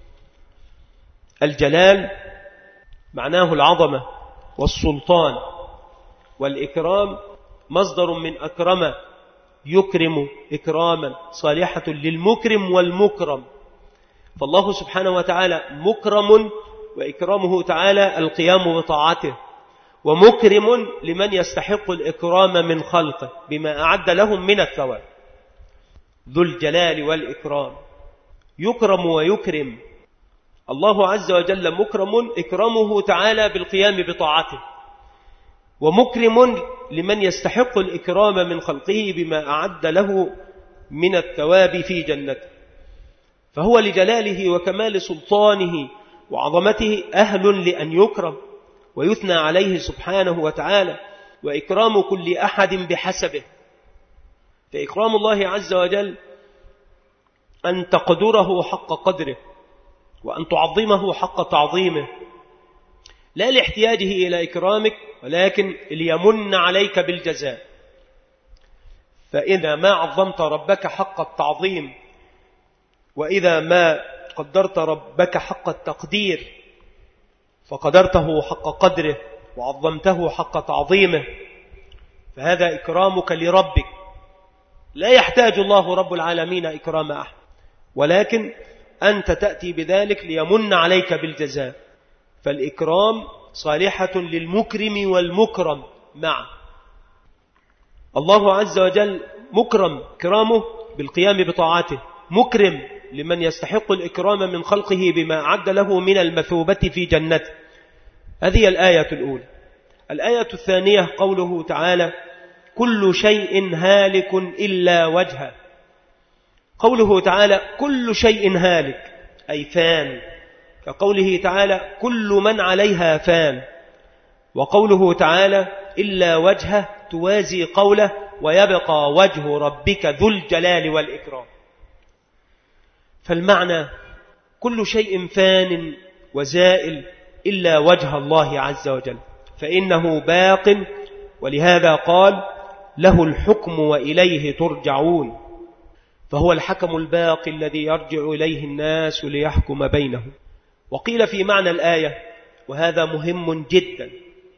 الجلال معناه العظمة والسلطان، والإكرام مصدر من أكرم يكرم إكراما صالحة للمكرم والمكرم، فالله سبحانه وتعالى مكرم، وإكرامه تعالى القيام بطاعته، ومكرم لمن يستحق الإكرام من خلقه بما أعد لهم من الثواب. ذو الجلال والإكرام يكرم ويكرم، الله عز وجل مكرم إكرامه تعالى بالقيام بطاعته، ومكرم لمن يستحق الإكرام من خلقه بما أعد له من الثواب في جنته، فهو لجلاله وكمال سلطانه وعظمته أهل لأن يكرم ويثنى عليه سبحانه وتعالى، وإكرام كل أحد بحسبه. فإكرام الله عز وجل أن تقدره حق قدره، وأن تعظمه حق تعظيمه، لا لاحتياجه إلى إكرامك، ولكن ليمن عليك بالجزاء. فإذا ما عظمت ربك حق التعظيم، وإذا ما قدرت ربك حق التقدير، فقدرته حق قدره وعظمته حق تعظيمه، فهذا إكرامك لربك، لا يحتاج الله رب العالمين إكرام أحد، ولكن أنت تأتي بذلك ليمن عليك بالجزاء. فالإكرام صالحة للمكرم والمكرم معا. الله عز وجل مكرم كرامه بالقيام بطاعته، مكرم لمن يستحق الإكرام من خلقه بما أعد له من المثوبة في جنته. هذه الآية الأولى. الآية الثانية قوله تعالى كل شيء هالك إلا وجهه. قوله تعالى كل شيء هالك أي فان، كقوله تعالى كل من عليها فان، وقوله تعالى إلا وجهه توازي قوله ويبقى وجه ربك ذو الجلال والإكرام. فالمعنى كل شيء فان وزائل إلا وجه الله عز وجل، فإنه باق، ولهذا قال له الحكم وإليه ترجعون، فهو الحكم الباقي الذي يرجع إليه الناس ليحكم بينهم. وقيل في معنى الآية، وهذا مهم جدا،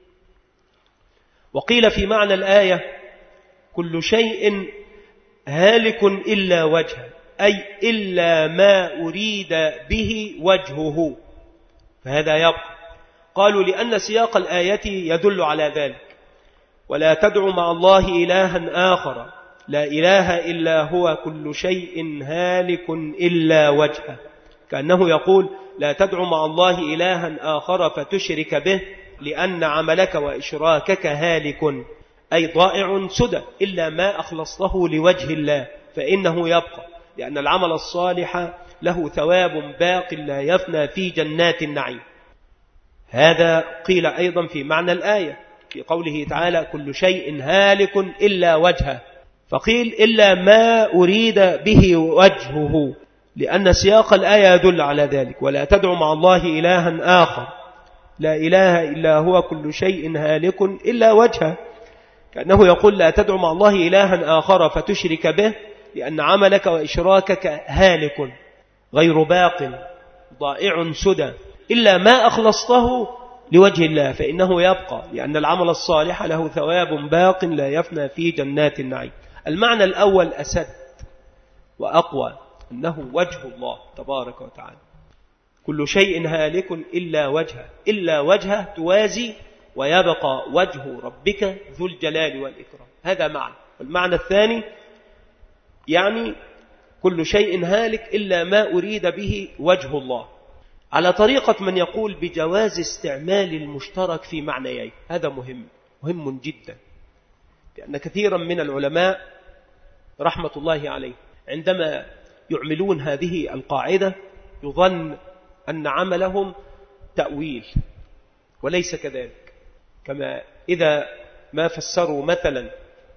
وقيل في معنى الآية كل شيء هالك إلا وجهه، أي إلا ما أريد به وجهه، فهذا يبقى. قالوا لأن سياق الآية يدل على ذلك، ولا تدع مع الله إلها آخر لا إله إلا هو كل شيء هالك إلا وجهه، كأنه يقول لا تدع مع الله إلها آخر فتشرك به، لأن عملك وإشراكك هالك أي ضائع سدى، إلا ما أخلصته لوجه الله فإنه يبقى، لأن العمل الصالح له ثواب باق لا يفنى في جنات النعيم. هذا قيل أيضا في معنى الآية في قوله تعالى كل شيء هالك إلا وجهه، فقيل إلا ما أريد به وجهه، لأن سياق الآية يدل على ذلك. ولا تدع مع الله إلها آخر لا إله إلا هو كل شيء هالك إلا وجهه، كأنه يقول لا تدع مع الله إلها آخر فتشرك به، لأن عملك وإشراكك هالك غير باق ضائع سدى، إلا ما أخلصته لوجه الله فإنه يبقى، لأن العمل الصالح له ثواب باق لا يفنى في جنات النعيم. المعنى الأول أسد وأقوى، أنه وجه الله تبارك وتعالى، كل شيء هالك إلا وجهه، إلا وجهه توازي ويبقى وجه ربك ذو الجلال والإكرام، هذا معنى. والمعنى الثاني يعني كل شيء هالك إلا ما أريد به وجه الله، على طريقة من يقول بجواز استعمال المشترك في معنيين. هذا مهم مهم جدا، لأن كثيرا من العلماء رحمة الله عليه عندما يعملون هذه القاعدة يظن أن عملهم تأويل، وليس كذلك. كما إذا ما فسروا مثلا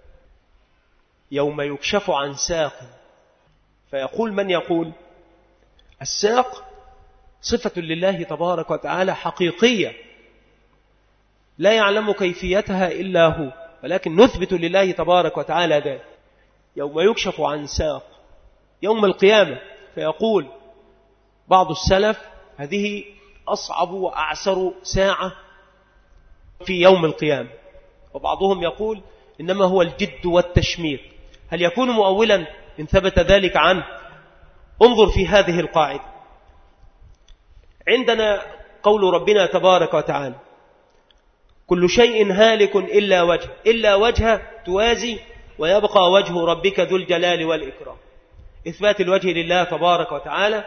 يوم يكشف عن ساق، فيقول من يقول الساق صفة لله تبارك وتعالى حقيقية لا يعلم كيفيتها إلا هو، ولكن نثبت لله تبارك وتعالى ذلك. يوم يكشف عن ساق يوم القيامة، فيقول بعض السلف هذه أصعب وأعسر ساعة في يوم القيامة، وبعضهم يقول إنما هو الجد والتشمير. هل يكون مؤولا إن ثبت ذلك عنه؟ انظر في هذه القاعدة. عندنا قول ربنا تبارك وتعالى كل شيء هالك إلا وجه، إلا وجه توازي ويبقى وجه ربك ذو الجلال والإكرام، إثبات الوجه لله تبارك وتعالى،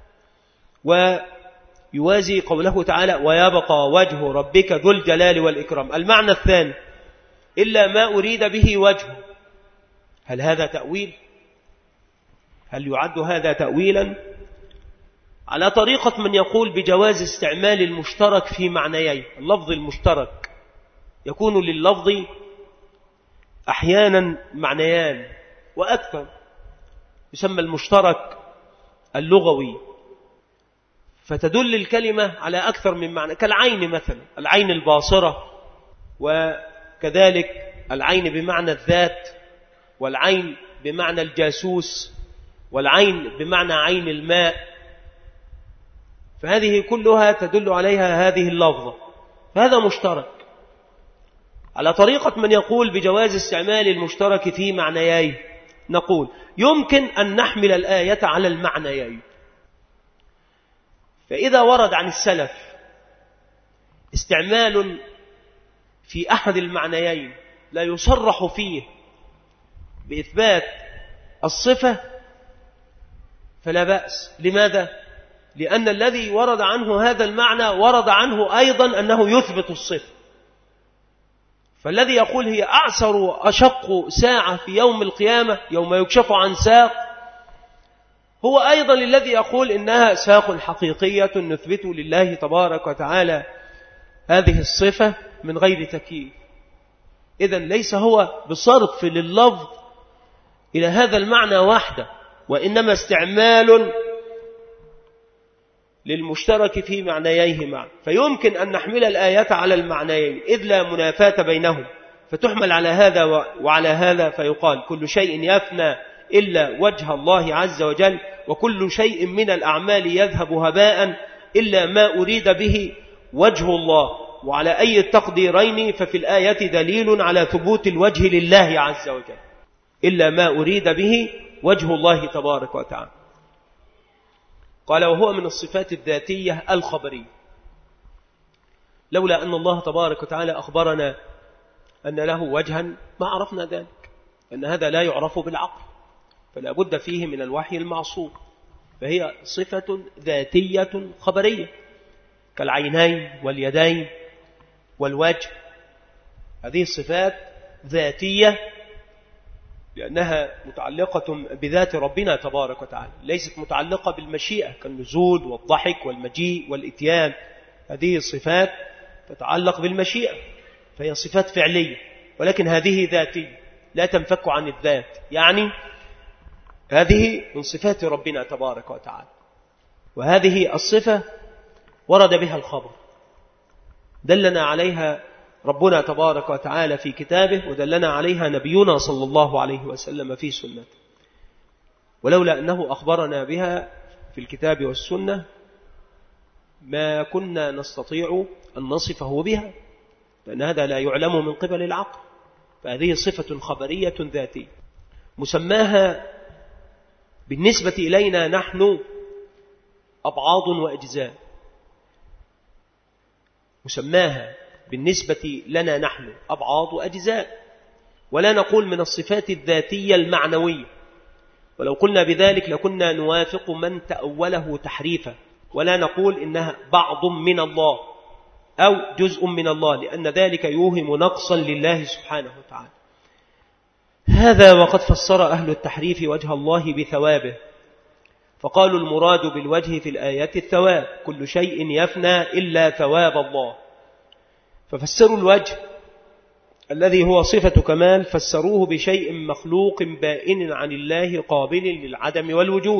ويوازي قوله تعالى ويبقى وجه ربك ذو الجلال والإكرام. المعنى الثاني إلا ما أريد به وجهه، هل هذا تأويل؟ هل يعد هذا تأويلا؟ على طريقة من يقول بجواز استعمال المشترك في معنيين. اللفظ المشترك يكون لللفظ أحيانا معنيان وأكثر، يسمى المشترك اللغوي، فتدل الكلمة على أكثر من معنى، كالعين مثلا، العين الباصرة، وكذلك العين بمعنى الذات، والعين بمعنى الجاسوس، والعين بمعنى عين الماء، فهذه كلها تدل عليها هذه اللفظة، فهذا مشترك. على طريقة من يقول بجواز استعمال المشترك في معنيين، نقول يمكن أن نحمل الآية على المعنيين. فإذا ورد عن السلف استعمال في أحد المعنيين لا يصرح فيه بإثبات الصفة فلا بأس. لماذا؟ لأن الذي ورد عنه هذا المعنى ورد عنه أيضا أنه يثبت الصفة، فالذي يقول هي أعسر وأشق ساعة في يوم القيامة يوم يكشف عن ساق هو أيضا الذي يقول إنها ساق حقيقية نثبت لله تبارك وتعالى هذه الصفة من غير تكييف. إذن ليس هو بصرف لللفظ إلى هذا المعنى وحده، وإنما استعمال للمشترك في معنييه معا، فيمكن أن نحمل الآيات على المعنيين إذ لا منافاة بينهم، فتحمل على هذا وعلى هذا، فيقال كل شيء يفنى إلا وجه الله عز وجل، وكل شيء من الأعمال يذهب هباء إلا ما أريد به وجه الله. وعلى أي التقديرين ففي الآية دليل على ثبوت الوجه لله عز وجل، إلا ما أريد به وجه الله تبارك وتعالى. قال وهو من الصفات الذاتية الخبرية، لولا أن الله تبارك وتعالى أخبرنا أن له وجها ما عرفنا ذلك، أن هذا لا يعرف بالعقل، فلا بد فيه من الوحي المعصوم، فهي صفة ذاتية خبرية كالعينين واليدين والوجه. هذه الصفات ذاتية لأنها متعلقة بذات ربنا تبارك وتعالى، ليست متعلقة بالمشيئة كالنزول والضحك والمجيء والإتيان. هذه الصفات تتعلق بالمشيئة فهي صفات فعلية، ولكن هذه ذاتية لا تنفك عن الذات، يعني هذه من صفات ربنا تبارك وتعالى. وهذه الصفة ورد بها الخبر، دلنا عليها ربنا تبارك وتعالى في كتابه، ودلنا عليها نبينا صلى الله عليه وسلم في سنته. ولولا أنه أخبرنا بها في الكتاب والسنة ما كنا نستطيع أن نصفه بها، لأن هذا لا يعلم من قبل العقل، فهذه صفة خبرية ذاتية. مسماها بالنسبة إلينا نحن أبعاض وأجزاء، مسماها بالنسبة لنا نحن أبعاض وأجزاء، ولا نقول من الصفات الذاتية المعنوية، ولو قلنا بذلك لكنا نوافق من تأوله تحريفا، ولا نقول إنها بعض من الله أو جزء من الله، لأن ذلك يوهم نقصا لله سبحانه وتعالى. هذا وقد فسر أهل التحريف وجه الله بثوابه، فقالوا المراد بالوجه في الآيات الثواب، كل شيء يفنى إلا ثواب الله. ففسروا الوجه الذي هو صفة كمال، فسروه بشيء مخلوق بائن عن الله قابل للعدم والوجود،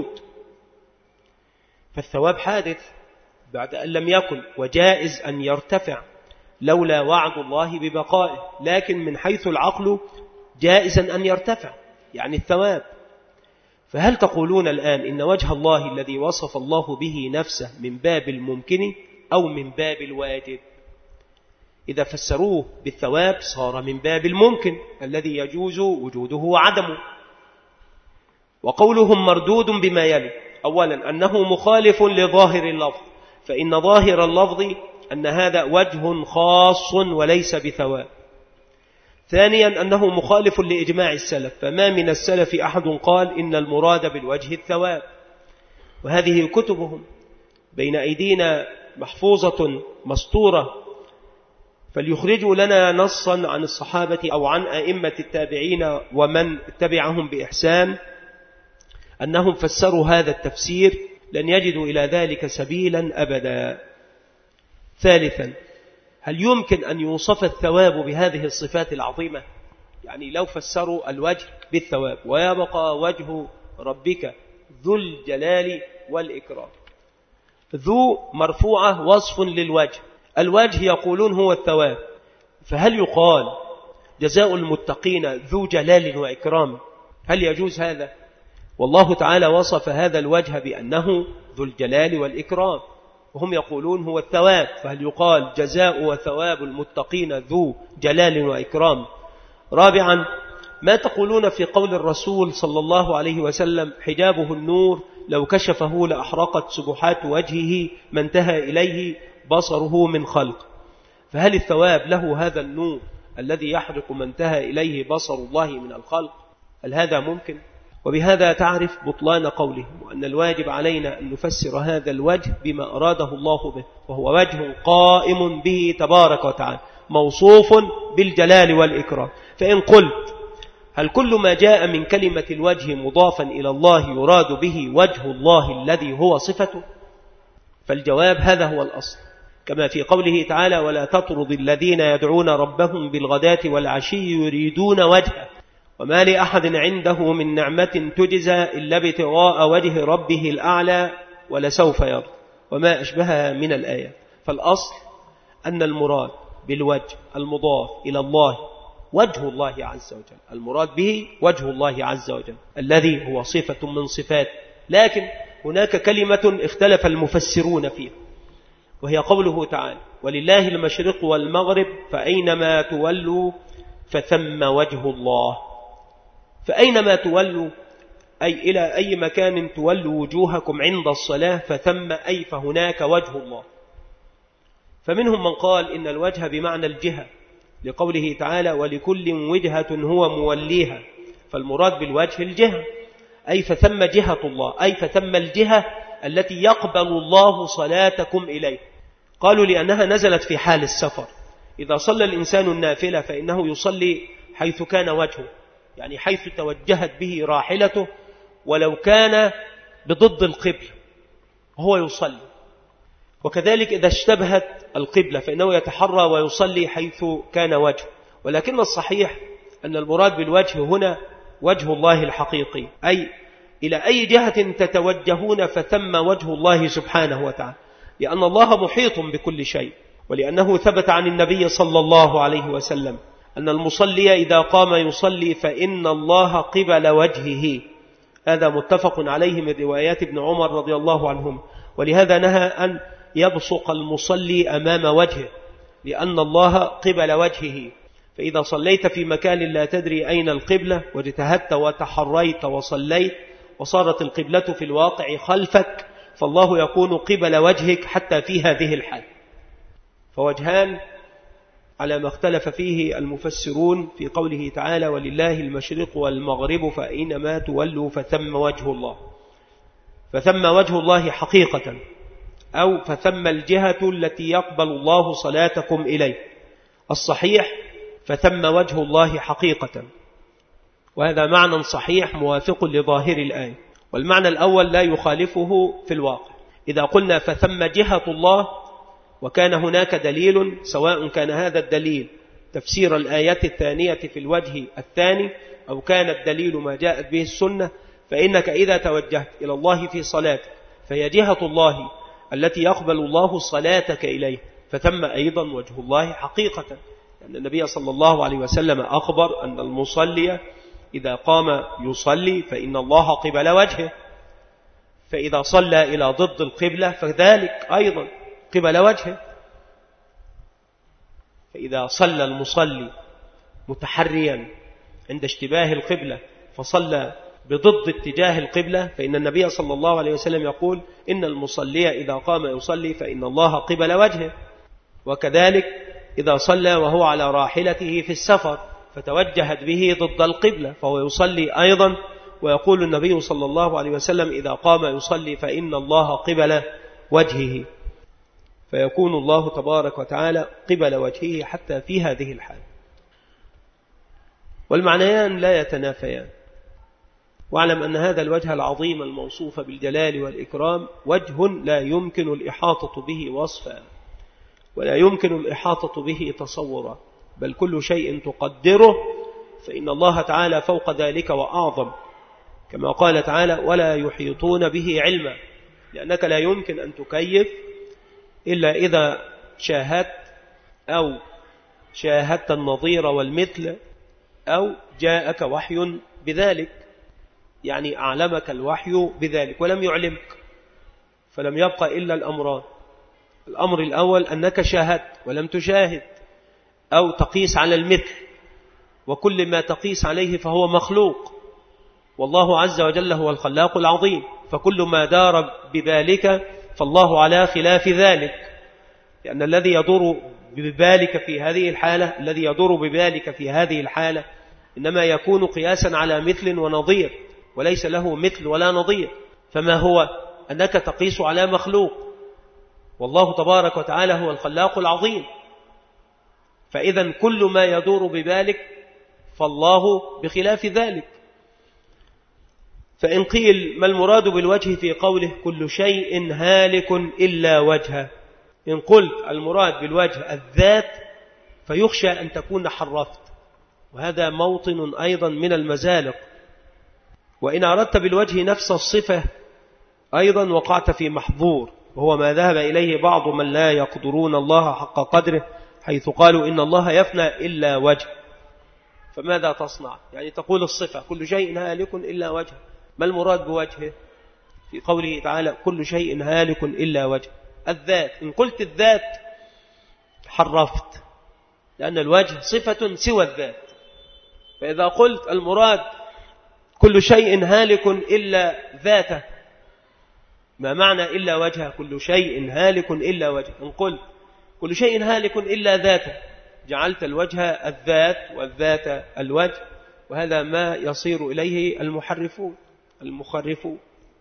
فالثواب حادث بعد أن لم يكن، وجائز أن يرتفع لولا وعد الله ببقائه، لكن من حيث العقل جائزا أن يرتفع يعني الثواب. فهل تقولون الآن إن وجه الله الذي وصف الله به نفسه من باب الممكن أو من باب الواجب؟ إذا فسروه بالثواب صار من باب الممكن الذي يجوز وجوده وعدمه. وقولهم مردود بما يلي: أولا أنه مخالف لظاهر اللفظ، فإن ظاهر اللفظ أن هذا وجه خاص وليس بثواب. ثانيا أنه مخالف لإجماع السلف، فما من السلف أحد قال إن المراد بالوجه الثواب، وهذه كتبهم بين أيدينا محفوظة مسطورة، فليخرجوا لنا نصا عن الصحابة أو عن أئمة التابعين ومن تبعهم بإحسان أنهم فسروا هذا التفسير، لن يجدوا إلى ذلك سبيلا أبدا. ثالثا، هل يمكن أن يوصف الثواب بهذه الصفات العظيمة؟ يعني لو فسروا الوجه بالثواب: ويبقى وجه ربك ذو الجلال والإكرام. ذو مرفوعة وصف للوجه، الوجه يقولون هو الثواب، فهل يقال جزاء المتقين ذو جلال وإكرام؟ هل يجوز هذا؟ والله تعالى وصف هذا الوجه بأنه ذو الجلال والإكرام، وهم يقولون هو الثواب، فهل يقال جزاء وثواب المتقين ذو جلال وإكرام؟ رابعا، ما تقولون في قول الرسول صلى الله عليه وسلم: حجابه النور لو كشفه لأحرقت سبحات وجهه ما انتهى إليه بصره من خلق؟ فهل الثواب له هذا النور الذي يحرق ما انتهى إليه بصر الله من الخلق؟ هل هذا ممكن؟ وبهذا تعرف بطلان قولهم، وأن الواجب علينا أن نفسر هذا الوجه بما أراده الله به، وهو وجه قائم به تبارك وتعالى موصوف بالجلال والإكرام. فإن قلت هل كل ما جاء من كلمة الوجه مضافا إلى الله يراد به وجه الله الذي هو صفته؟ فالجواب هذا هو الأصل، كما في قوله تعالى: ولا تطرد الذين يدعون ربهم بالغداة والعشي يريدون وجهه وما لأحد عنده من نعمة تجزى إلا ابتغاء وجه ربه الأعلى ولسوف يرضى، وما أشبهها من الآية. فالأصل أن المراد بالوجه المضاف إلى الله وجه الله عز وجل، المراد به وجه الله عز وجل الذي هو صفة من صفات، لكن هناك كلمة اختلف المفسرون فيها، وهي قوله تعالى: ولله المشرق والمغرب فأينما تولوا فثم وجه الله. فأينما تولوا أي إلى أي مكان تولوا وجوهكم عند الصلاة، فثم أي فهناك وجه الله. فمنهم من قال إن الوجه بمعنى الجهة، لقوله تعالى: ولكل وجهة هو موليها، فالمراد بالوجه الجهة، أي فثم جهة الله، أي فثم الجهة التي يقبل الله صلاتكم إليه. قالوا لأنها نزلت في حال السفر، إذا صلى الإنسان النافلة فإنه يصلي حيث كان وجهه، يعني حيث توجهت به راحلته، ولو كان بضد القبلة هو يصلي. وكذلك إذا اشتبهت القبلة فإنه يتحرى ويصلي حيث كان وجهه. ولكن الصحيح أن المراد بالوجه هنا وجه الله الحقيقي، أي إلى أي جهة تتوجهون فثم وجه الله سبحانه وتعالى، لأن الله محيط بكل شيء، ولأنه ثبت عن النبي صلى الله عليه وسلم أن المصلي إذا قام يصلي فإن الله قبل وجهه. هذا متفق عليه من روايات ابن عمر رضي الله عنهم. ولهذا نهى أن يبصق المصلي أمام وجهه، لأن الله قبل وجهه. فإذا صليت في مكان لا تدري أين القبلة واجتهدت وتحريت وصليت وصارت القبلة في الواقع خلفك، فالله يكون قبل وجهك حتى في هذه الحال. فوجهان على ما اختلف فيه المفسرون في قوله تعالى ولله المشرق والمغرب فأينما تولوا فثم وجه الله، فثم وجه الله حقيقة، أو فثم الجهة التي يقبل الله صلاتكم إليه. الصحيح فثم وجه الله حقيقة، وهذا معنى صحيح موافق لظاهر الآية. والمعنى الأول لا يخالفه في الواقع. إذا قلنا فثم جهة الله وكان هناك دليل، سواء كان هذا الدليل تفسير الآيات الثانية في الوجه الثاني أو كان الدليل ما جاءت به السنة، فإنك إذا توجهت إلى الله في صلاتك فهي جهة الله التي يقبل الله صلاتك إليه، فثم أيضا وجه الله حقيقة، لأن النبي صلى الله عليه وسلم أخبر أن المصلي إذا قام يصلي فإن الله قبل وجهه، فإذا صلى إلى ضد القبلة فذلك أيضا قبل وجهه. فإذا صلى المصلي متحريا عند اشتباه القبلة فصلى بضد اتجاه القبلة، فإن النبي صلى الله عليه وسلم يقول إن المصلي إذا قام يصلي فإن الله قبل وجهه. وكذلك إذا صلى وهو على راحلته في السفر فتوجهت به ضد القبلة فهو يصلي أيضا، ويقول النبي صلى الله عليه وسلم إذا قام يصلي فإن الله قبل وجهه، فيكون الله تبارك وتعالى قبل وجهه حتى في هذه الحال. والمعنيان لا يتنافيان. واعلم أن هذا الوجه العظيم الموصوف بالجلال والإكرام وجه لا يمكن الإحاطة به وصفا، ولا يمكن الإحاطة به تصورا، بل كل شيء تقدره فإن الله تعالى فوق ذلك وأعظم، كما قال تعالى ولا يحيطون به علما، لأنك لا يمكن أن تكيف إلا إذا شاهدت أو شاهدت النظير والمثل أو جاءك وحي بذلك، يعني أعلمك الوحي بذلك ولم يعلمك، فلم يبقى إلا الأمران. الأمر الأول أنك شاهدت ولم تشاهد، أو تقيس على المثل، وكل ما تقيس عليه فهو مخلوق، والله عز وجل هو الخلاق العظيم، فكل ما دار بذلك فالله على خلاف ذلك، لأن الذي يدور بذلك في هذه الحالة الذي يدور بذلك في هذه الحالة إنما يكون قياسا على مثل ونظير، وليس له مثل ولا نظير. فما هو؟ أنك تقيس على مخلوق، والله تبارك وتعالى هو الخلاق العظيم، فإذا كل ما يدور بذلك فالله بخلاف ذلك. فإن قيل ما المراد بالوجه في قوله كل شيء هالك إلا وجهه، إن قلت المراد بالوجه الذات فيخشى أن تكون حرفت، وهذا موطن أيضا من المزالق. وإن أردت بالوجه نفس الصفة أيضا وقعت في محظور، وهو ما ذهب إليه بعض من لا يقدرون الله حق قدره، حيث قالوا إن الله يفنى إلا وجه. فماذا تصنع؟ يعني تقول الصفة كل شيء هالك إلا وجه، ما المراد بوجهه في قوله تعالى كل شيء هالك إلا وجه؟ الذات. إن قلت الذات حرفت، لأن الوجه صفة سوى الذات. فإذا قلت المراد كل شيء هالك إلا ذاته، ما معنى إلا وجهه؟ كل شيء هالك إلا وجهه. إن قلت كل شيء هالك إلا ذاته جعلت الوجه الذات والذات الوجه، وهذا ما يصير إليه المحرفون المخرفون.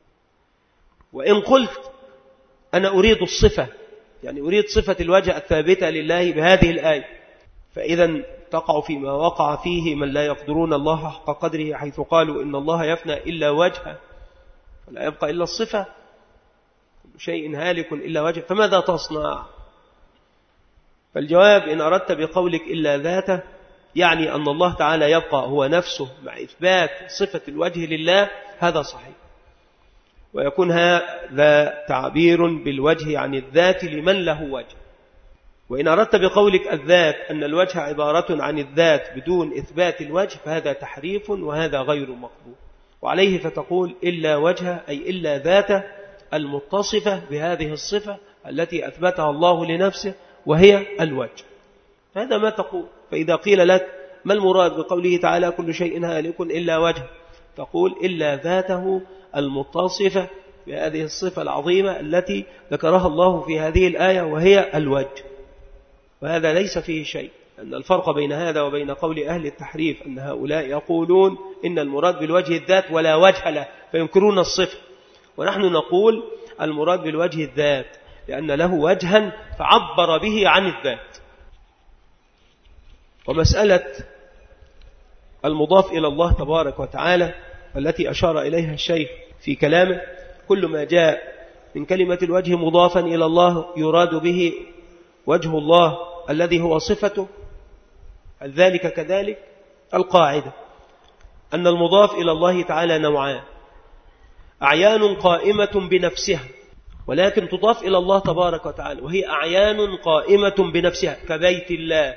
وإن قلت أنا أريد الصفة، يعني أريد صفة الوجه الثابتة لله بهذه الآية، فإذا تقع فيما وقع فيه من لا يقدرون الله حق قدره، حيث قالوا إن الله يفنى إلا وجهه ولا يبقى إلا الصفة، كل شيء هالك إلا وجهه، فماذا تصنع؟ فالجواب إن أردت بقولك إلا ذاته يعني أن الله تعالى يبقى هو نفسه مع إثبات صفة الوجه لله، هذا صحيح، ويكون هذا تعبير بالوجه عن الذات لمن له وجه. وإن أردت بقولك الذات أن الوجه عبارة عن الذات بدون إثبات الوجه فهذا تحريف وهذا غير مقبول، وعليه فتقول إلا وجه أي إلا ذاته المتصفة بهذه الصفة التي أثبتها الله لنفسه وهي الوجه. هذا ما تقول. فإذا قيل لك ما المراد بقوله تعالى كل شيء هالك إلا وجه، تقول إلا ذاته المتصفة بهذه الصفة العظيمة التي ذكرها الله في هذه الآية وهي الوجه، وهذا ليس فيه شيء. أن الفرق بين هذا وبين قول أهل التحريف أن هؤلاء يقولون إن المراد بالوجه الذات ولا وجه له فينكرون الصفة، ونحن نقول المراد بالوجه الذات لأن له وجها فعبر به عن الذات. ومسألة المضاف إلى الله تبارك وتعالى التي أشار إليها الشيخ في كلامه، كل ما جاء من كلمة الوجه مضافا إلى الله يراد به وجه الله الذي هو صفته. هل ذلك كذلك؟ القاعدة أن المضاف إلى الله تعالى نوعان: أعيان قائمة بنفسها ولكن تضاف إلى الله تبارك وتعالى، وهي أعيان قائمة بنفسها كبيت الله.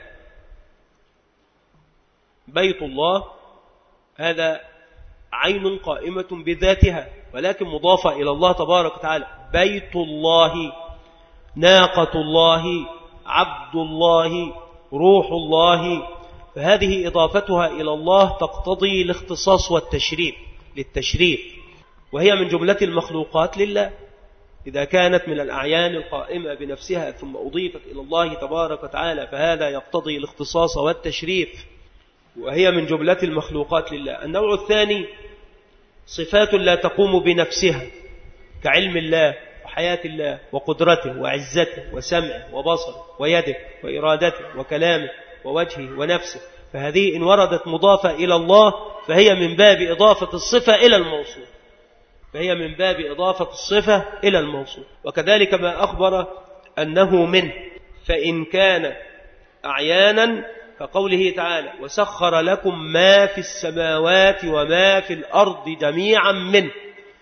بيت الله هذا عين قائمة بذاتها ولكن مضافة إلى الله تبارك وتعالى. بيت الله، ناقة الله، عبد الله، روح الله، فهذه إضافتها إلى الله تقتضي الاختصاص والتشريف للتشريف، وهي من جملة المخلوقات لله. إذا كانت من الأعيان القائمة بنفسها ثم أضيفت إلى الله تبارك وتعالى فهذا يقتضي الاختصاص والتشريف، وهي من جملة المخلوقات لله. النوع الثاني صفات لا تقوم بنفسها كعلم الله وحياة الله وقدرته وعزته وسمعه وبصره ويده وإرادته وكلامه ووجهه ونفسه، فهذه إن وردت مضافة إلى الله فهي من باب إضافة الصفة إلى الموصول فهي من باب إضافة الصفة إلى الموصول. وكذلك ما أخبر أنه منه، فإن كان أعيانا كقوله تعالى: وسخر لكم ما في السماوات وما في الأرض جميعا منه،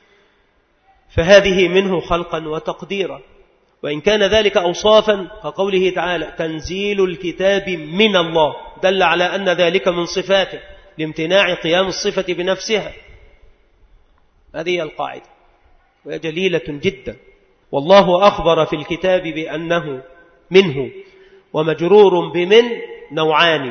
فهذه منه خلقا وتقديرا. وإن كان ذلك أوصافا كقوله تعالى: تنزيل الكتاب من الله، دل على أن ذلك من صفاته لامتناع قيام الصفة بنفسها. هذه هي القاعدة وهي جليلة جدا. والله أخبر في الكتاب بأنه منه، ومجرور بمن نوعان: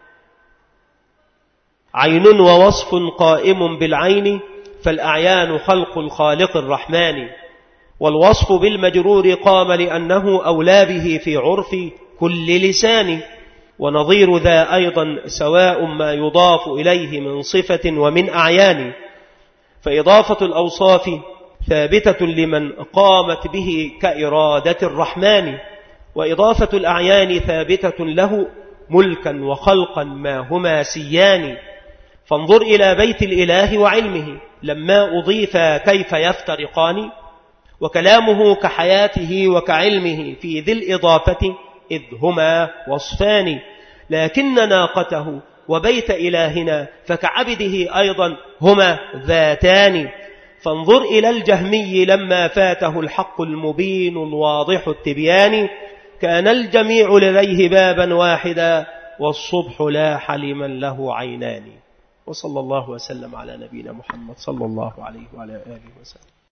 عين ووصف قائم بالعين، فالأعيان خلق الخالق الرحمن، والوصف بالمجرور قام لأنه أولى به في عرف كل لسان، ونظير ذا أيضا سواء ما يضاف إليه من صفة ومن أعيان، فإضافة الأوصاف ثابتة لمن قامت به كإرادة الرحمن، وإضافة الأعيان ثابتة له ملكا وخلقا ما هما سيان. فانظر إلى بيت الإله وعلمه لما أضيف كيف يفترقان، وكلامه كحياته وكعلمه في ذي الإضافة إذ هما وصفان، لكن ناقته وبيت إلهنا فكعبده أيضا هما ذاتان. فانظر إلى الجهمي لما فاته الحق المبين الواضح التبيان، كان الجميع لديه بابا واحدا، والصبح لاح لمن له عينان. وصلى الله وسلم على نبينا محمد صلى الله عليه وعلى آله وسلم.